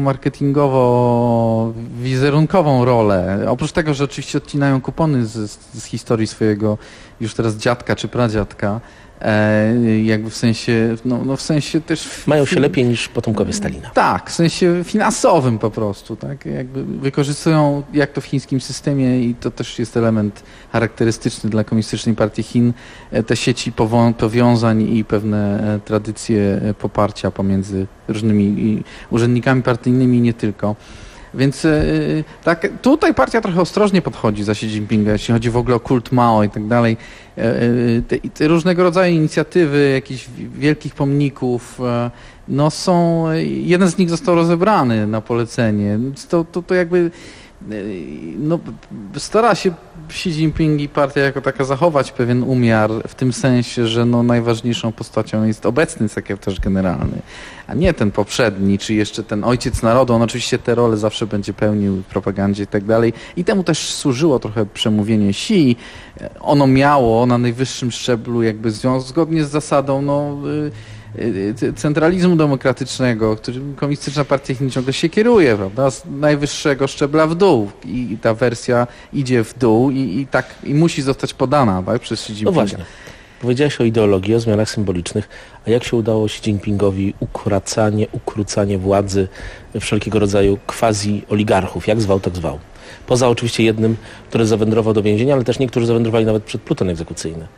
marketingowo-wizerunkową rolę. Oprócz tego, że oczywiście odcinają kupony z, z historii swojego już teraz dziadka czy pradziadka, e, jakby w sensie, no, no w sensie też... Mają się lepiej niż potomkowie Stalina. Tak, w sensie finansowym po prostu, tak, jakby wykorzystują, jak to w chińskim systemie, i to też jest element charakterystyczny dla Komunistycznej Partii Chin, te sieci powiązań i pewne tradycje poparcia pomiędzy różnymi urzędnikami partyjnymi i nie tylko. Więc tak, tutaj partia trochę ostrożnie podchodzi za Xi Jinpinga, jeśli chodzi w ogóle o kult Mao i tak dalej. Te, te różnego rodzaju inicjatywy, jakichś wielkich pomników, no są, jeden z nich został rozebrany na polecenie. To, to, to jakby no, stara się Xi Jinping i partia jako taka zachować pewien umiar, w tym sensie, że no, najważniejszą postacią jest obecny sekretarz generalny, a nie ten poprzedni, czy jeszcze ten ojciec narodu. On oczywiście te role zawsze będzie pełnił w propagandzie i tak dalej. I temu też służyło trochę przemówienie Xi. Ono miało na najwyższym szczeblu jakby zgodnie z zasadą no, centralizmu demokratycznego, którym Komunistyczna Partia Chin ciągle się kieruje, prawda, z najwyższego szczebla w dół, i, i ta wersja idzie w dół i, i tak i musi zostać podana, tak, przez Xi Jinpinga. No właśnie. Powiedziałeś o ideologii, o zmianach symbolicznych, a jak się udało Xi Jinpingowi ukracanie, ukrócanie władzy wszelkiego rodzaju quasi-oligarchów, jak zwał, tak zwał? Poza oczywiście jednym, który zawędrował do więzienia, ale też niektórzy zawędrowali nawet przed pluton egzekucyjny.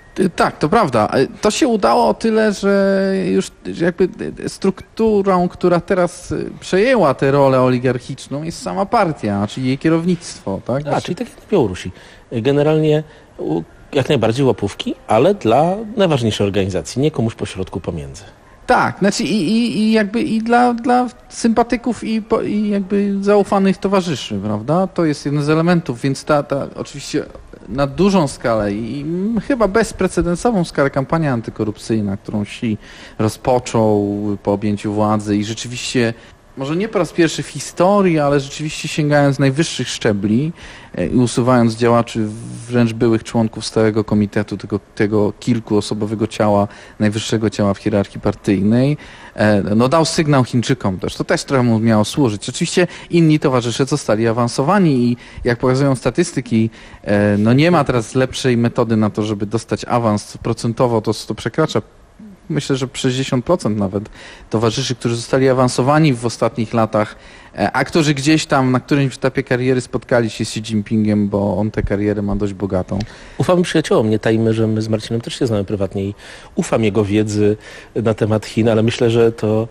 Tak, to prawda. To się udało o tyle, że już jakby strukturą, która teraz przejęła tę rolę oligarchiczną, jest sama partia, czyli jej kierownictwo. Tak? A, czyli tak jak na Białorusi. Generalnie jak najbardziej łapówki, ale dla najważniejszej organizacji, nie komuś pośrodku pomiędzy. Tak, znaczy i, i, i jakby i dla, dla sympatyków i, po, i jakby zaufanych towarzyszy, prawda? To jest jeden z elementów, więc ta, ta oczywiście na dużą skalę i chyba bezprecedensową skalę kampania antykorupcyjna, którą Xi rozpoczął po objęciu władzy i rzeczywiście, może nie po raz pierwszy w historii, ale rzeczywiście sięgając najwyższych szczebli i usuwając działaczy, wręcz byłych członków stałego komitetu, tego, tego kilkuosobowego ciała, najwyższego ciała w hierarchii partyjnej, no dał sygnał Chińczykom też. To też trochę mu miało służyć. Oczywiście inni towarzysze zostali awansowani i jak pokazują statystyki, no nie ma teraz lepszej metody na to, żeby dostać awans. Procentowo to, to przekracza myślę, że sześćdziesiąt procent nawet towarzyszy, którzy zostali awansowani w ostatnich latach, a którzy gdzieś tam na którymś etapie kariery spotkali się z Xi Jinpingiem, bo on tę karierę ma dość bogatą. Ufamy przyjaciołom, nie tajmy, że my z Marcinem też się znamy prywatnie i ufam jego wiedzy na temat Chin, ale myślę, że to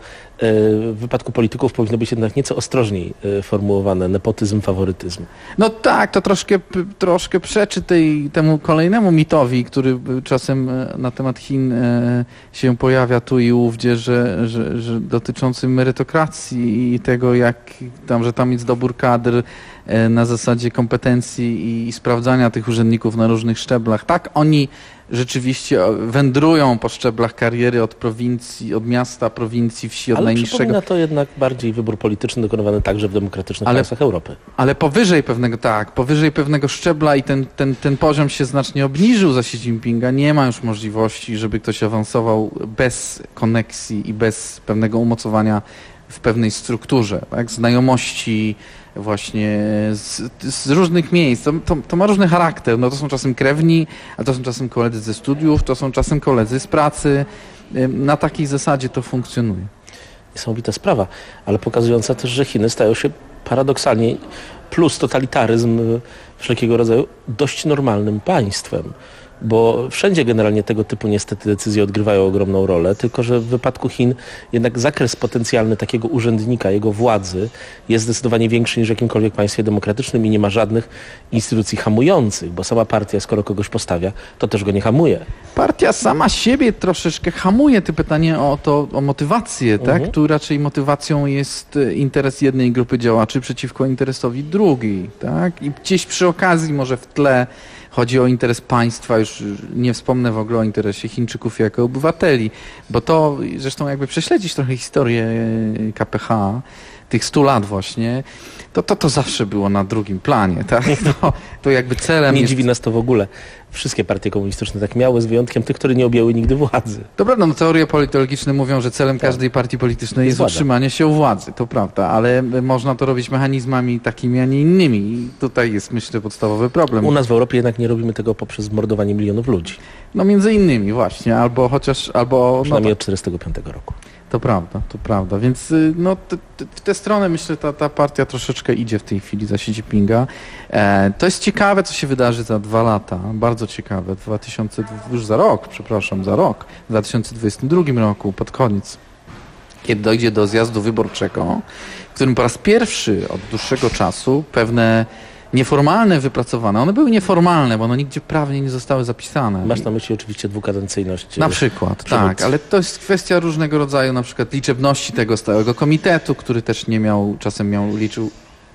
w wypadku polityków powinno być jednak nieco ostrożniej formułowane, nepotyzm, faworytyzm. No tak, to troszkę, troszkę przeczy tej, temu kolejnemu mitowi, który czasem na temat Chin się pojawia tu i ówdzie, że, że, że dotyczący merytokracji i tego, jak tam, że tam jest dobór kadr na zasadzie kompetencji i, i sprawdzania tych urzędników na różnych szczeblach. Tak, oni rzeczywiście wędrują po szczeblach kariery od prowincji, od miasta, prowincji, wsi, od ale najniższego. Ale przypomina to jednak bardziej wybór polityczny dokonywany także w demokratycznych ale, państwach Europy. Ale powyżej pewnego, tak, powyżej pewnego szczebla i ten, ten, ten poziom się znacznie obniżył za Xi Jinpinga. Nie ma już możliwości, żeby ktoś awansował bez koneksji i bez pewnego umocowania w pewnej strukturze, tak? Znajomości właśnie z, z różnych miejsc. To, to, to ma różny charakter. No to są czasem krewni, a to są czasem koledzy ze studiów, to są czasem koledzy z pracy. Na takiej zasadzie to funkcjonuje. Niesamowita sprawa, ale pokazująca też, że Chiny stają się paradoksalnie plus totalitaryzm wszelkiego rodzaju dość normalnym państwem. Bo wszędzie generalnie tego typu niestety decyzje odgrywają ogromną rolę, tylko że w wypadku Chin jednak zakres potencjalny takiego urzędnika, jego władzy jest zdecydowanie większy niż w jakimkolwiek państwie demokratycznym i nie ma żadnych instytucji hamujących, bo sama partia, skoro kogoś postawia, to też go nie hamuje. Partia sama siebie troszeczkę hamuje. Ty pytanie o to, o motywację, mhm. tak? Tu raczej motywacją jest interes jednej grupy działaczy przeciwko interesowi drugiej, tak? I gdzieś przy okazji może w tle chodzi o interes państwa, już nie wspomnę w ogóle o interesie Chińczyków jako obywateli, bo to zresztą jakby prześledzić trochę historię K P H, tych stu lat właśnie, to to, to zawsze było na drugim planie, tak? To, to jakby celem Nie jest... dziwi nas to w ogóle. Wszystkie partie komunistyczne tak miały, z wyjątkiem tych, które nie objęły nigdy władzy. To prawda, no teorie politologiczne mówią, że celem tak. każdej partii politycznej jest Władza. utrzymanie się u władzy, to prawda, ale można to robić mechanizmami takimi, a nie innymi. I tutaj jest, myślę, podstawowy problem. U nas w Europie jednak nie robimy tego poprzez mordowanie milionów ludzi. No między innymi właśnie, albo chociaż... albo Przynajmniej no, od czterdziestego piątego roku. To prawda, to prawda, więc no, te, te, w tę stronę myślę, ta, ta partia troszeczkę idzie w tej chwili za Xi Jinpinga. E, to jest ciekawe, co się wydarzy za dwa lata, bardzo ciekawe, dwa tysiące, już za rok, przepraszam, za rok, w dwa tysiące dwudziestym drugim roku, pod koniec, kiedy dojdzie do zjazdu wyborczego, w którym po raz pierwszy od dłuższego czasu pewne nieformalne wypracowane, one były nieformalne, bo one nigdzie prawnie nie zostały zapisane. Masz na myśli oczywiście dwukadencyjność. Na przykład, przywódcy. tak, ale to jest kwestia różnego rodzaju na przykład liczebności tego stałego komitetu, który też nie miał, czasem miał, liczył,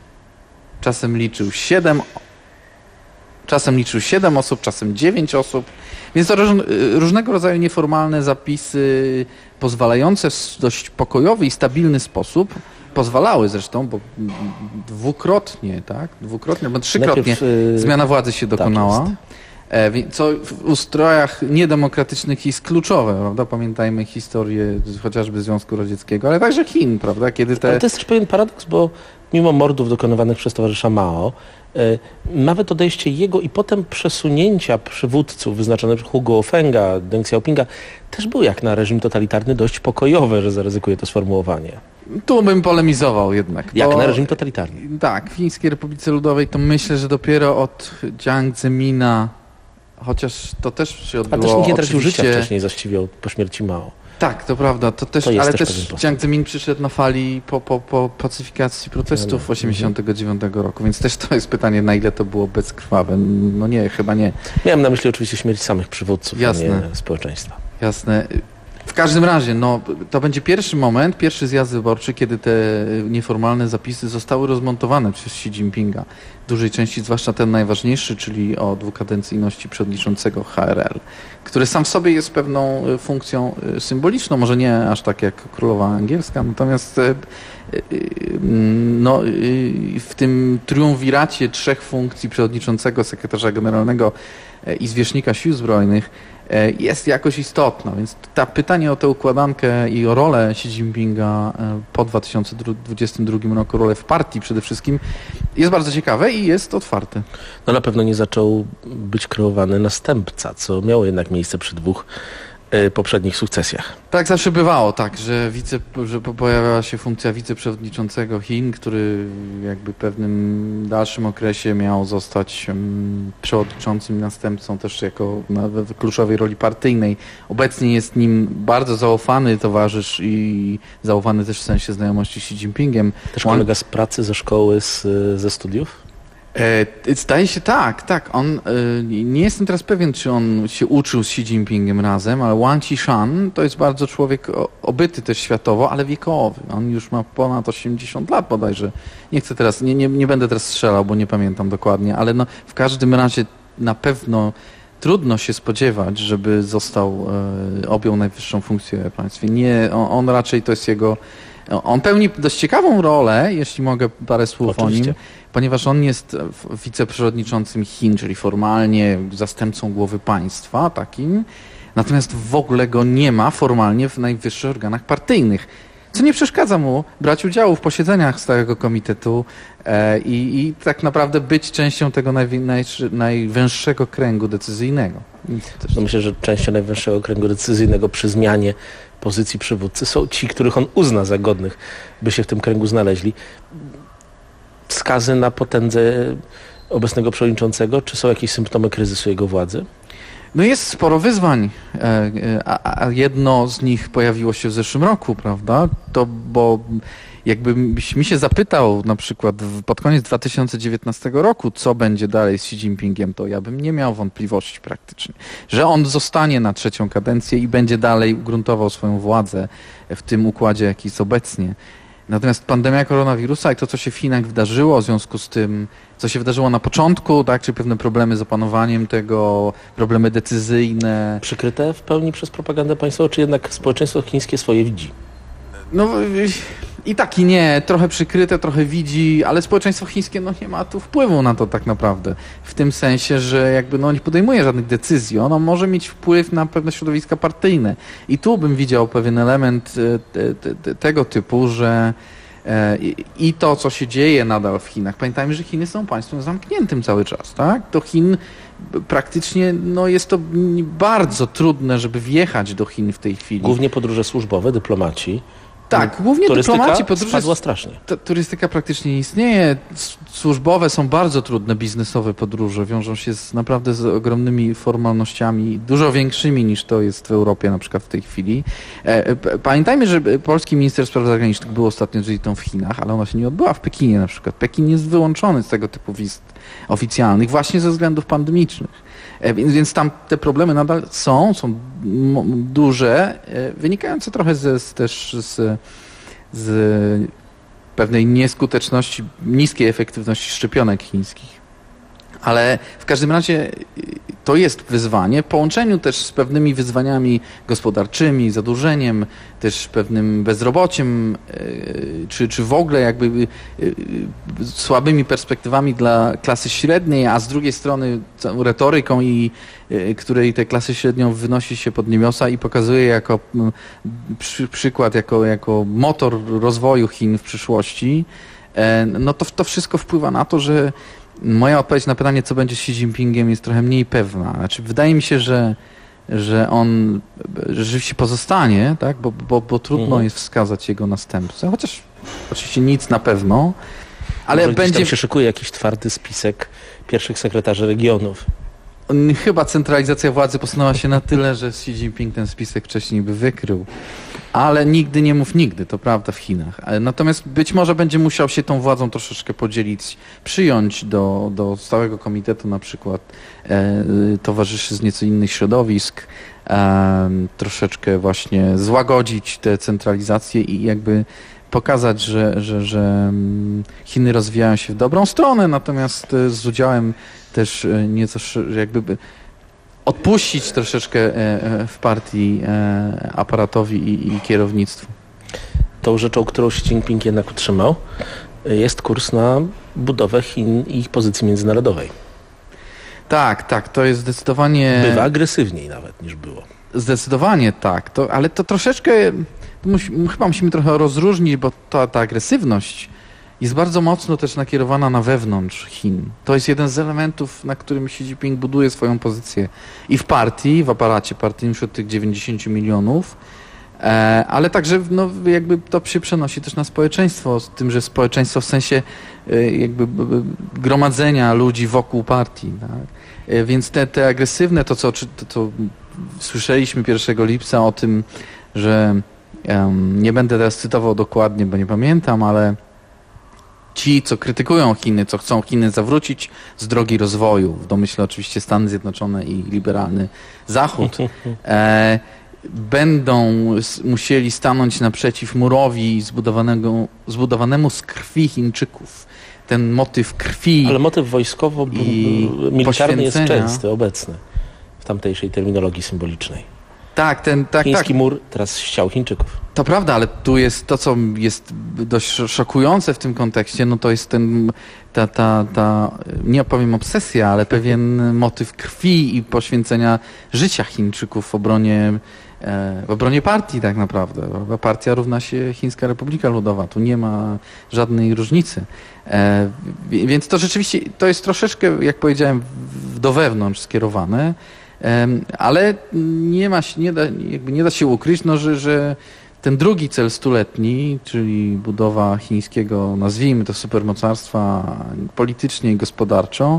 czasem liczył siedem, czasem liczył siedem osób, czasem dziewięć osób, więc to róż, różnego rodzaju nieformalne zapisy pozwalające w dość pokojowy i stabilny sposób pozwalały zresztą, bo dwukrotnie, tak, dwukrotnie, bo trzykrotnie Najpierw, yy, zmiana władzy się dokonała, tak co w ustrojach niedemokratycznych jest kluczowe, prawda? Pamiętajmy historię chociażby Związku Radzieckiego, ale także Chin, prawda? Kiedy te... Ale to jest też pewien paradoks, bo mimo mordów dokonywanych przez towarzysza Mao, yy, nawet odejście jego i potem przesunięcia przywódców wyznaczonych przez Hugo Fenga, Deng Xiaopinga też był jak na reżim totalitarny dość pokojowe, że zaryzykuję to sformułowanie. Tu bym polemizował jednak. Jak bo, na reżim totalitarny. Tak, w Chińskiej Republice Ludowej to myślę, że dopiero od Jiang Zemina chociaż to też się A odbyło też nikt nie tracił oczywiście... życia wcześniej właściwie po śmierci Mao. Tak, to prawda, to też, To jest ale też też pewien postęp. Jiang Zemin przyszedł na fali po, po, po pacyfikacji protestów osiemdziesiątego dziewiątego roku, więc też to jest pytanie, na ile to było bezkrwawe. No nie, chyba nie. Miałem na myśli oczywiście śmierć samych przywódców, Jasne. a nie społeczeństwa. Jasne. W każdym razie, no, to będzie pierwszy moment, pierwszy zjazd wyborczy, kiedy te nieformalne zapisy zostały rozmontowane przez Xi Jinpinga. W dużej części, zwłaszcza ten najważniejszy, czyli o dwukadencyjności przewodniczącego H R L, który sam w sobie jest pewną funkcją symboliczną, może nie aż tak jak królowa angielska, natomiast no, w tym triumviracie trzech funkcji przewodniczącego, sekretarza generalnego i zwierzchnika sił zbrojnych jest jakoś istotna, więc ta pytanie o tę układankę i o rolę Xi Jinpinga po dwa tysiące dwudziestym drugim roku, rolę w partii przede wszystkim, jest bardzo ciekawe i jest otwarte. No na pewno nie zaczął być kreowany następca, co miało jednak miejsce przy dwóch y, poprzednich sukcesjach. Tak zawsze bywało, tak, że, wice, że pojawiała się funkcja wiceprzewodniczącego Chin, który jakby w pewnym dalszym okresie miał zostać um, przewodniczącym i następcą też jako na, w kluczowej roli partyjnej. Obecnie jest nim bardzo zaufany towarzysz i zaufany też w sensie znajomości z Xi Jinpingiem. Też kolega z pracy, ze szkoły, z, ze studiów? E, zdaje się tak, tak. On, e, nie jestem teraz pewien, czy on się uczył z Xi Jinpingiem razem, ale Wang Qishan to jest bardzo człowiek obyty też światowo, ale wiekowy. On już ma ponad osiemdziesiąt lat bodajże. Nie chcę teraz, nie, nie, nie będę teraz strzelał, bo nie pamiętam dokładnie, ale no, w każdym razie na pewno trudno się spodziewać, żeby został, e, objął najwyższą funkcję w państwie. Nie, on, on raczej to jest jego... On pełni dość ciekawą rolę, jeśli mogę parę słów Oczywiście. o nim, ponieważ on jest wiceprzewodniczącym Chin, czyli formalnie zastępcą głowy państwa takim, natomiast w ogóle go nie ma formalnie w najwyższych organach partyjnych, co nie przeszkadza mu brać udziału w posiedzeniach Stałego Komitetu e, i, i tak naprawdę być częścią tego naj, naj, najwęższego kręgu decyzyjnego. No myślę, że częścią najwyższego kręgu decyzyjnego przy zmianie pozycji przywódcy są ci, których on uzna za godnych, by się w tym kręgu znaleźli. Wskazy na potędze obecnego przewodniczącego, czy są jakieś symptomy kryzysu jego władzy? No jest sporo wyzwań, a, a jedno z nich pojawiło się w zeszłym roku, prawda? To bo jakbyś mi się zapytał na przykład pod koniec dwa tysiące dziewiętnastego roku, co będzie dalej z Xi Jinpingiem, to ja bym nie miał wątpliwości praktycznie, że on zostanie na trzecią kadencję i będzie dalej ugruntował swoją władzę w tym układzie, jaki jest obecnie. Natomiast pandemia koronawirusa i to, co się w Chinach wydarzyło, w związku z tym, co się wydarzyło na początku, tak, czy pewne problemy z opanowaniem tego, problemy decyzyjne. Przykryte w pełni przez propagandę państwową, czy jednak społeczeństwo chińskie swoje widzi? No i tak i nie, trochę przykryte, trochę widzi, ale społeczeństwo chińskie no, nie ma tu wpływu na to tak naprawdę. W tym sensie, że jakby no, nie podejmuje żadnych decyzji. Ono może mieć wpływ na pewne środowiska partyjne. I tu bym widział pewien element te, te, te, tego typu, że e, i to, co się dzieje nadal w Chinach. Pamiętajmy, że Chiny są państwem zamkniętym cały czas, tak? Do Chin praktycznie no, jest to bardzo trudne, żeby wjechać do Chin w tej chwili. Głównie podróże służbowe, dyplomaci. Tak, głównie turystyka dyplomaci, podróże... spadła strasznie. T- turystyka praktycznie nie istnieje. Służbowe są bardzo trudne, biznesowe podróże. Wiążą się z naprawdę z ogromnymi formalnościami, dużo większymi niż to jest w Europie na przykład w tej chwili. E, p- pamiętajmy, że polski minister spraw zagranicznych był ostatnio z wizytą w Chinach, ale ona się nie odbyła w Pekinie na przykład. Pekin jest wyłączony z tego typu wizyt oficjalnych właśnie ze względów pandemicznych. Więc, więc tam te problemy nadal są, są m- duże, e, wynikające trochę ze, z, też z, z pewnej nieskuteczności, niskiej efektywności szczepionek chińskich. Ale w każdym razie to jest wyzwanie w połączeniu też z pewnymi wyzwaniami gospodarczymi, zadłużeniem, też pewnym bezrobociem, czy, czy w ogóle jakby słabymi perspektywami dla klasy średniej, a z drugiej strony retoryką, i której tę klasę średnią wynosi się pod niebiosa i pokazuje jako przy, przykład, jako, jako motor rozwoju Chin w przyszłości, no to to wszystko wpływa na to, że moja odpowiedź na pytanie, co będzie z Xi Jinpingiem, jest trochę mniej pewna. Znaczy, wydaje mi się, że, że on rzeczywiście pozostanie, tak? bo, bo, bo trudno mhm. jest wskazać jego następcę, chociaż oczywiście nic na pewno, ale może będzie... tam się szykuje jakiś twardy spisek pierwszych sekretarzy regionów. Chyba centralizacja władzy posunęła się na tyle, że Xi Jinping ten spisek wcześniej by wykrył. Ale nigdy nie mów nigdy, to prawda w Chinach. Natomiast być może będzie musiał się tą władzą troszeczkę podzielić, przyjąć do, do stałego komitetu na przykład e, towarzyszy z nieco innych środowisk, e, troszeczkę właśnie złagodzić tę centralizację i jakby pokazać, że, że, że Chiny rozwijają się w dobrą stronę, natomiast z udziałem też nieco jakby odpuścić troszeczkę w partii aparatowi i, i kierownictwu. Tą rzeczą, którą Xi Jinping jednak utrzymał, jest kurs na budowę Chin i ich pozycji międzynarodowej. Tak, tak, to jest zdecydowanie... Bywa agresywniej nawet niż było. Zdecydowanie tak, to, ale to troszeczkę... Musi, chyba musimy trochę rozróżnić, bo ta, ta agresywność jest bardzo mocno też nakierowana na wewnątrz Chin. To jest jeden z elementów, na którym Xi Jinping buduje swoją pozycję i w partii, w aparacie partyjnym wśród tych dziewięćdziesięciu milionów, e, ale także no, jakby to się przenosi też na społeczeństwo, z tym, że społeczeństwo w sensie e, jakby b, b, gromadzenia ludzi wokół partii. Tak? E, więc te, te agresywne, to co, to, co słyszeliśmy pierwszego lipca o tym, że um, nie będę teraz cytował dokładnie, bo nie pamiętam, ale ci, co krytykują Chiny, co chcą Chiny zawrócić z drogi rozwoju, w domyśle oczywiście Stany Zjednoczone i liberalny Zachód, e, będą musieli stanąć naprzeciw murowi zbudowanego, zbudowanemu z krwi Chińczyków. Ten motyw krwi. Ale motyw wojskowo-militarny jest częsty, obecny w tamtejszej terminologii symbolicznej. Tak, ten, tak, Chiński tak. mur teraz ściał Chińczyków. To prawda, ale tu jest to, co jest dość szokujące w tym kontekście, no to jest ten, ta, ta, ta, nie powiem obsesja, ale pewien motyw krwi i poświęcenia życia Chińczyków w obronie, w obronie partii tak naprawdę. Partia równa się Chińska Republika Ludowa, tu nie ma żadnej różnicy. Więc to rzeczywiście, to jest troszeczkę, jak powiedziałem, do wewnątrz skierowane. Ale nie ma, nie da, jakby nie da się ukryć, no, że, że ten drugi cel stuletni, czyli budowa chińskiego, nazwijmy to supermocarstwa politycznie i gospodarczo,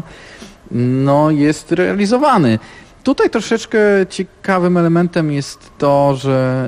no, jest realizowany. Tutaj troszeczkę ciekawym elementem jest to, że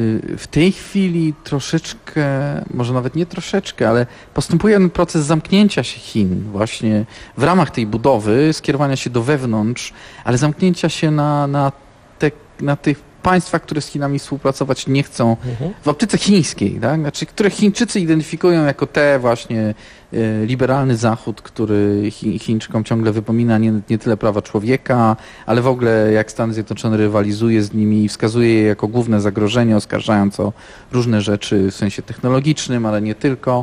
w tej chwili troszeczkę, może nawet nie troszeczkę, ale postępuje ten proces zamknięcia się Chin właśnie w ramach tej budowy, skierowania się do wewnątrz, ale zamknięcia się na, na, te, na tych państwa, które z Chinami współpracować nie chcą mhm. w optyce chińskiej, tak? Znaczy, które Chińczycy identyfikują jako te właśnie e, liberalny Zachód, który Chi, Chińczykom ciągle wypomina nie, nie tyle prawa człowieka, ale w ogóle jak Stany Zjednoczone rywalizuje z nimi i wskazuje je jako główne zagrożenie, oskarżając o różne rzeczy w sensie technologicznym, ale nie tylko.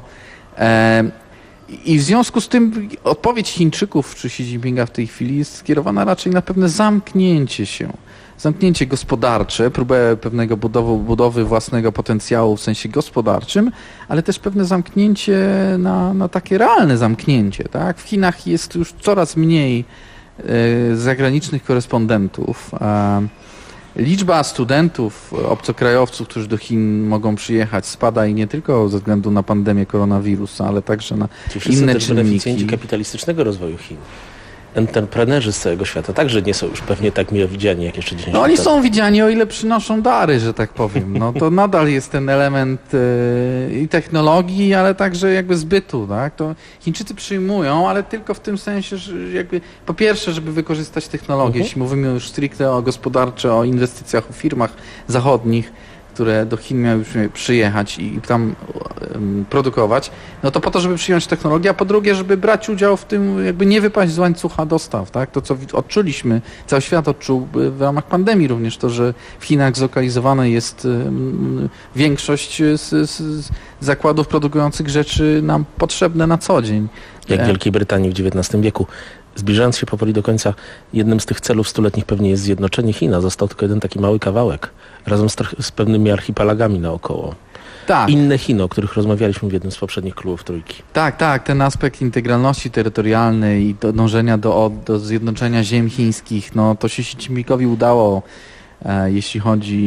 E, I w związku z tym odpowiedź Chińczyków czy Xi Jinpinga w tej chwili jest skierowana raczej na pewne zamknięcie się. Zamknięcie gospodarcze, próbę pewnego budowy, budowy własnego potencjału w sensie gospodarczym, ale też pewne zamknięcie na, na takie realne zamknięcie. Tak? W Chinach jest już coraz mniej y, zagranicznych korespondentów. A liczba studentów, obcokrajowców, którzy do Chin mogą przyjechać, spada i nie tylko ze względu na pandemię koronawirusa, ale także na Ci inne też czynniki. Beneficjenci kapitalistycznego rozwoju Chin. Entreprenerzy z całego świata także nie są już pewnie tak mile widziani jak jeszcze dziesięć No lat oni temu. są widziani, o ile przynoszą dary, że tak powiem. No to nadal jest ten element e, i technologii, ale także jakby zbytu, tak? To Chińczycy przyjmują, ale tylko w tym sensie, że jakby po pierwsze, żeby wykorzystać technologię, Mhm. jeśli mówimy już stricte o gospodarce, o inwestycjach, o firmach zachodnich, które do Chin miały przyjechać i tam um, produkować, no to po to, żeby przyjąć technologię, a po drugie, żeby brać udział w tym, jakby nie wypaść z łańcucha dostaw, tak? To, co odczuliśmy, cały świat odczuł w ramach pandemii również, to, że w Chinach zlokalizowana jest um, większość z, z zakładów produkujących rzeczy nam potrzebne na co dzień. Jak w Wielkiej Brytanii w dziewiętnastym wieku. Zbliżając się powoli do końca, jednym z tych celów stuletnich pewnie jest zjednoczenie Chin, a został tylko jeden taki mały kawałek, razem z, z pewnymi archipelagami naokoło. Tak. Inne Chiny, o których rozmawialiśmy w jednym z poprzednich klubów Trójki. Tak, tak, ten aspekt integralności terytorialnej i do dążenia do, do zjednoczenia ziem chińskich, no to się Xi Jinpingowi udało, e, jeśli chodzi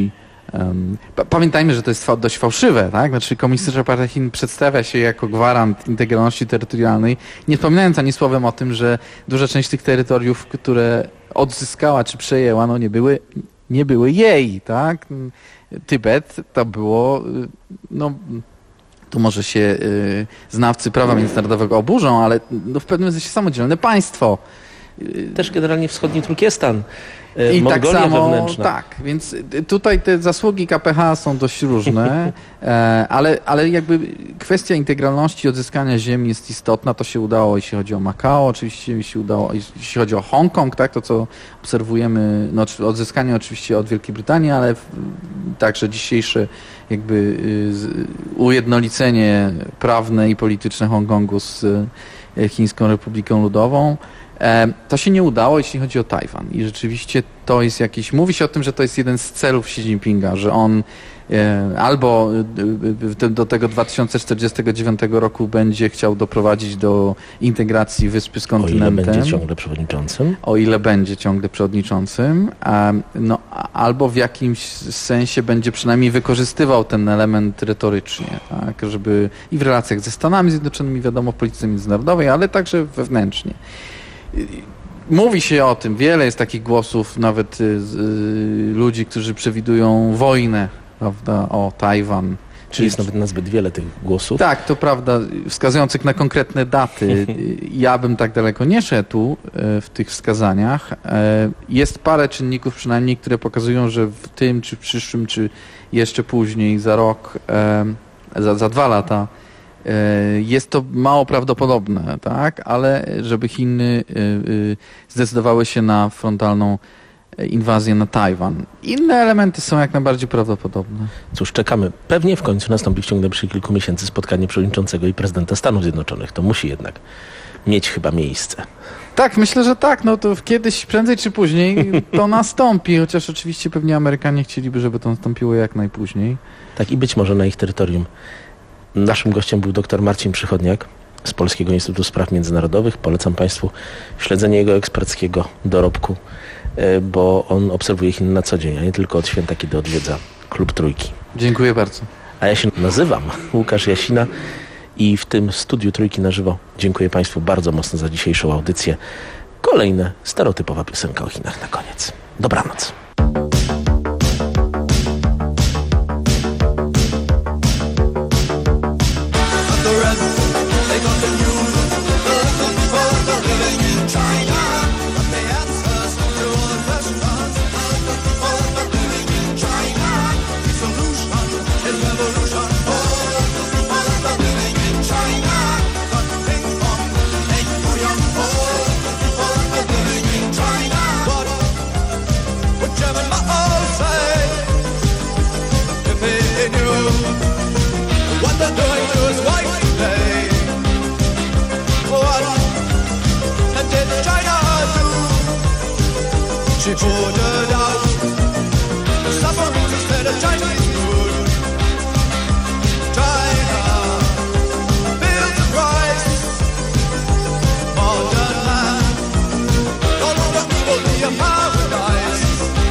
Um, pamiętajmy, że to jest fa- dość fałszywe, tak? Znaczy Komunistyczna Partia Chin przedstawia się jako gwarant integralności terytorialnej, nie wspominając ani słowem o tym, że duża część tych terytoriów, które odzyskała czy przejęła, no nie były, nie były jej, tak? Tybet to było, no tu może się y, znawcy prawa międzynarodowego oburzą, ale no, w pewnym sensie samodzielne państwo. Też generalnie wschodni Turkestan, I Mongolia tak samo, wewnętrzna. tak, więc tutaj te zasługi K P H są dość różne, e, ale, ale jakby kwestia integralności odzyskania ziem jest istotna, to się udało, jeśli chodzi o Makao, oczywiście się udało, jeśli chodzi o Hongkong, tak, to co obserwujemy, no, odzyskanie oczywiście od Wielkiej Brytanii, ale w, także dzisiejsze jakby y, ujednolicenie prawne i polityczne Hongkongu z y, Chińską Republiką Ludową. To się nie udało, jeśli chodzi o Tajwan i rzeczywiście to jest jakiś, mówi się o tym, że to jest jeden z celów Xi Jinpinga, że on e, albo e, do tego dwa tysiące czterdziestego dziewiątego roku będzie chciał doprowadzić do integracji wyspy z kontynentem. O ile będzie ciągle przewodniczącym. O ile będzie ciągle przewodniczącym, a, no, albo w jakimś sensie będzie przynajmniej wykorzystywał ten element retorycznie, tak, żeby i w relacjach ze Stanami Zjednoczonymi, wiadomo, w polityce międzynarodowej, ale także wewnętrznie. Mówi się o tym, wiele jest takich głosów, nawet y, y, ludzi, którzy przewidują wojnę, prawda, o Tajwan. Czyli jest nawet nazbyt wiele tych głosów. Tak, to prawda, wskazujących na konkretne daty. Ja bym tak daleko nie szedł y, w tych wskazaniach. Y, jest parę czynników przynajmniej, które pokazują, że w tym, czy w przyszłym, czy jeszcze później, za rok, y, za, za dwa lata, jest to mało prawdopodobne, tak? Ale żeby Chiny zdecydowały się na frontalną inwazję na Tajwan. Inne elementy są jak najbardziej prawdopodobne. Cóż, czekamy. Pewnie w końcu nastąpi w ciągu najbliższych kilku miesięcy spotkanie przewodniczącego i prezydenta Stanów Zjednoczonych. To musi jednak mieć chyba miejsce. Tak, myślę, że tak. No to kiedyś, prędzej czy później to nastąpi, chociaż oczywiście pewnie Amerykanie chcieliby, żeby to nastąpiło jak najpóźniej. Tak, i być może na ich terytorium. Naszym gościem był dr Marcin Przychodniak z Polskiego Instytutu Spraw Międzynarodowych. Polecam Państwu śledzenie jego eksperckiego dorobku, bo on obserwuje Chiny na co dzień, a nie tylko od święta, kiedy odwiedza Klub Trójki. Dziękuję bardzo. A ja się nazywam Łukasz Jasina i w tym studiu Trójki na żywo dziękuję Państwu bardzo mocno za dzisiejszą audycję. Kolejna stereotypowa piosenka o Chinach na koniec. Dobranoc. She ordered out the submarines instead of Chinese food. China built a price, modern land, no longer will be a paradise.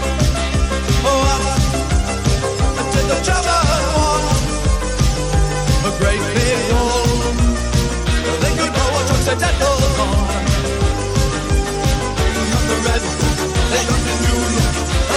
Oh, and did the German want a great big wall? They could know what Occidental on. Not the red. They got the new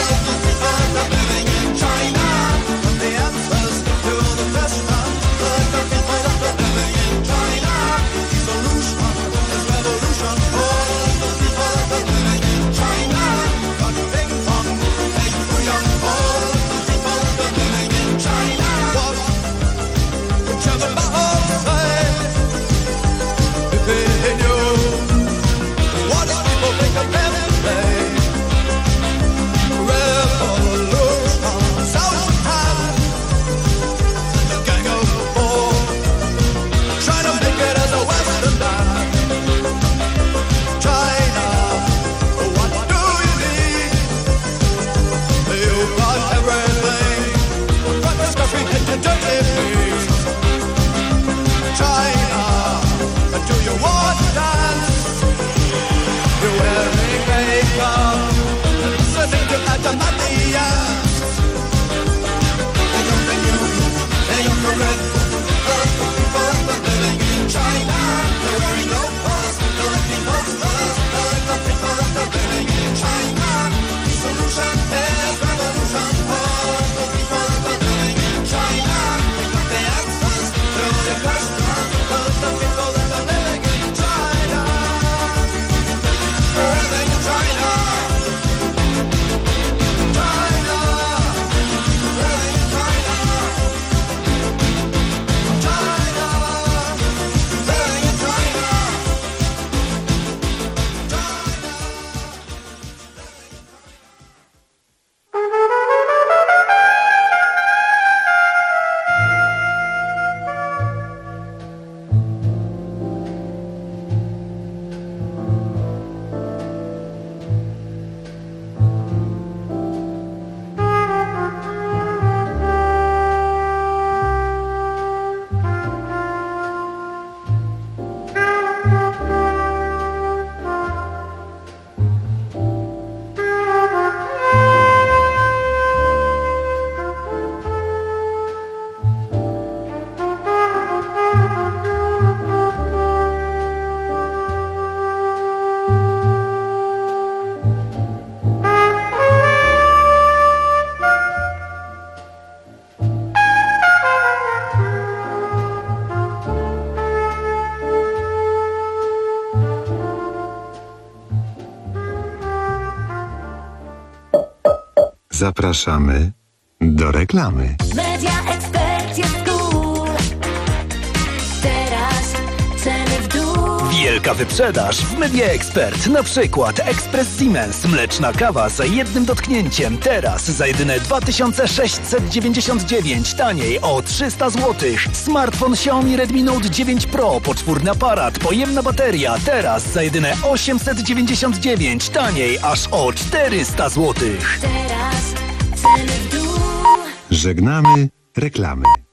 Zapraszamy do reklamy. Media Expert jest cool. Teraz ceny w dół. Wielka wyprzedaż w Media Expert. Na przykład Express Siemens, mleczna kawa za jednym dotknięciem. Teraz za jedyne dwa tysiące sześćset dziewięćdziesiąt dziewięć, taniej o trzysta złotych. Smartfon Xiaomi Redmi Note dziewięć Pro, poczwórny aparat, pojemna bateria. Teraz za jedyne osiemset dziewięćdziesiąt dziewięć, taniej aż o czterysta złotych. Teraz ceny w dół. Żegnamy reklamy.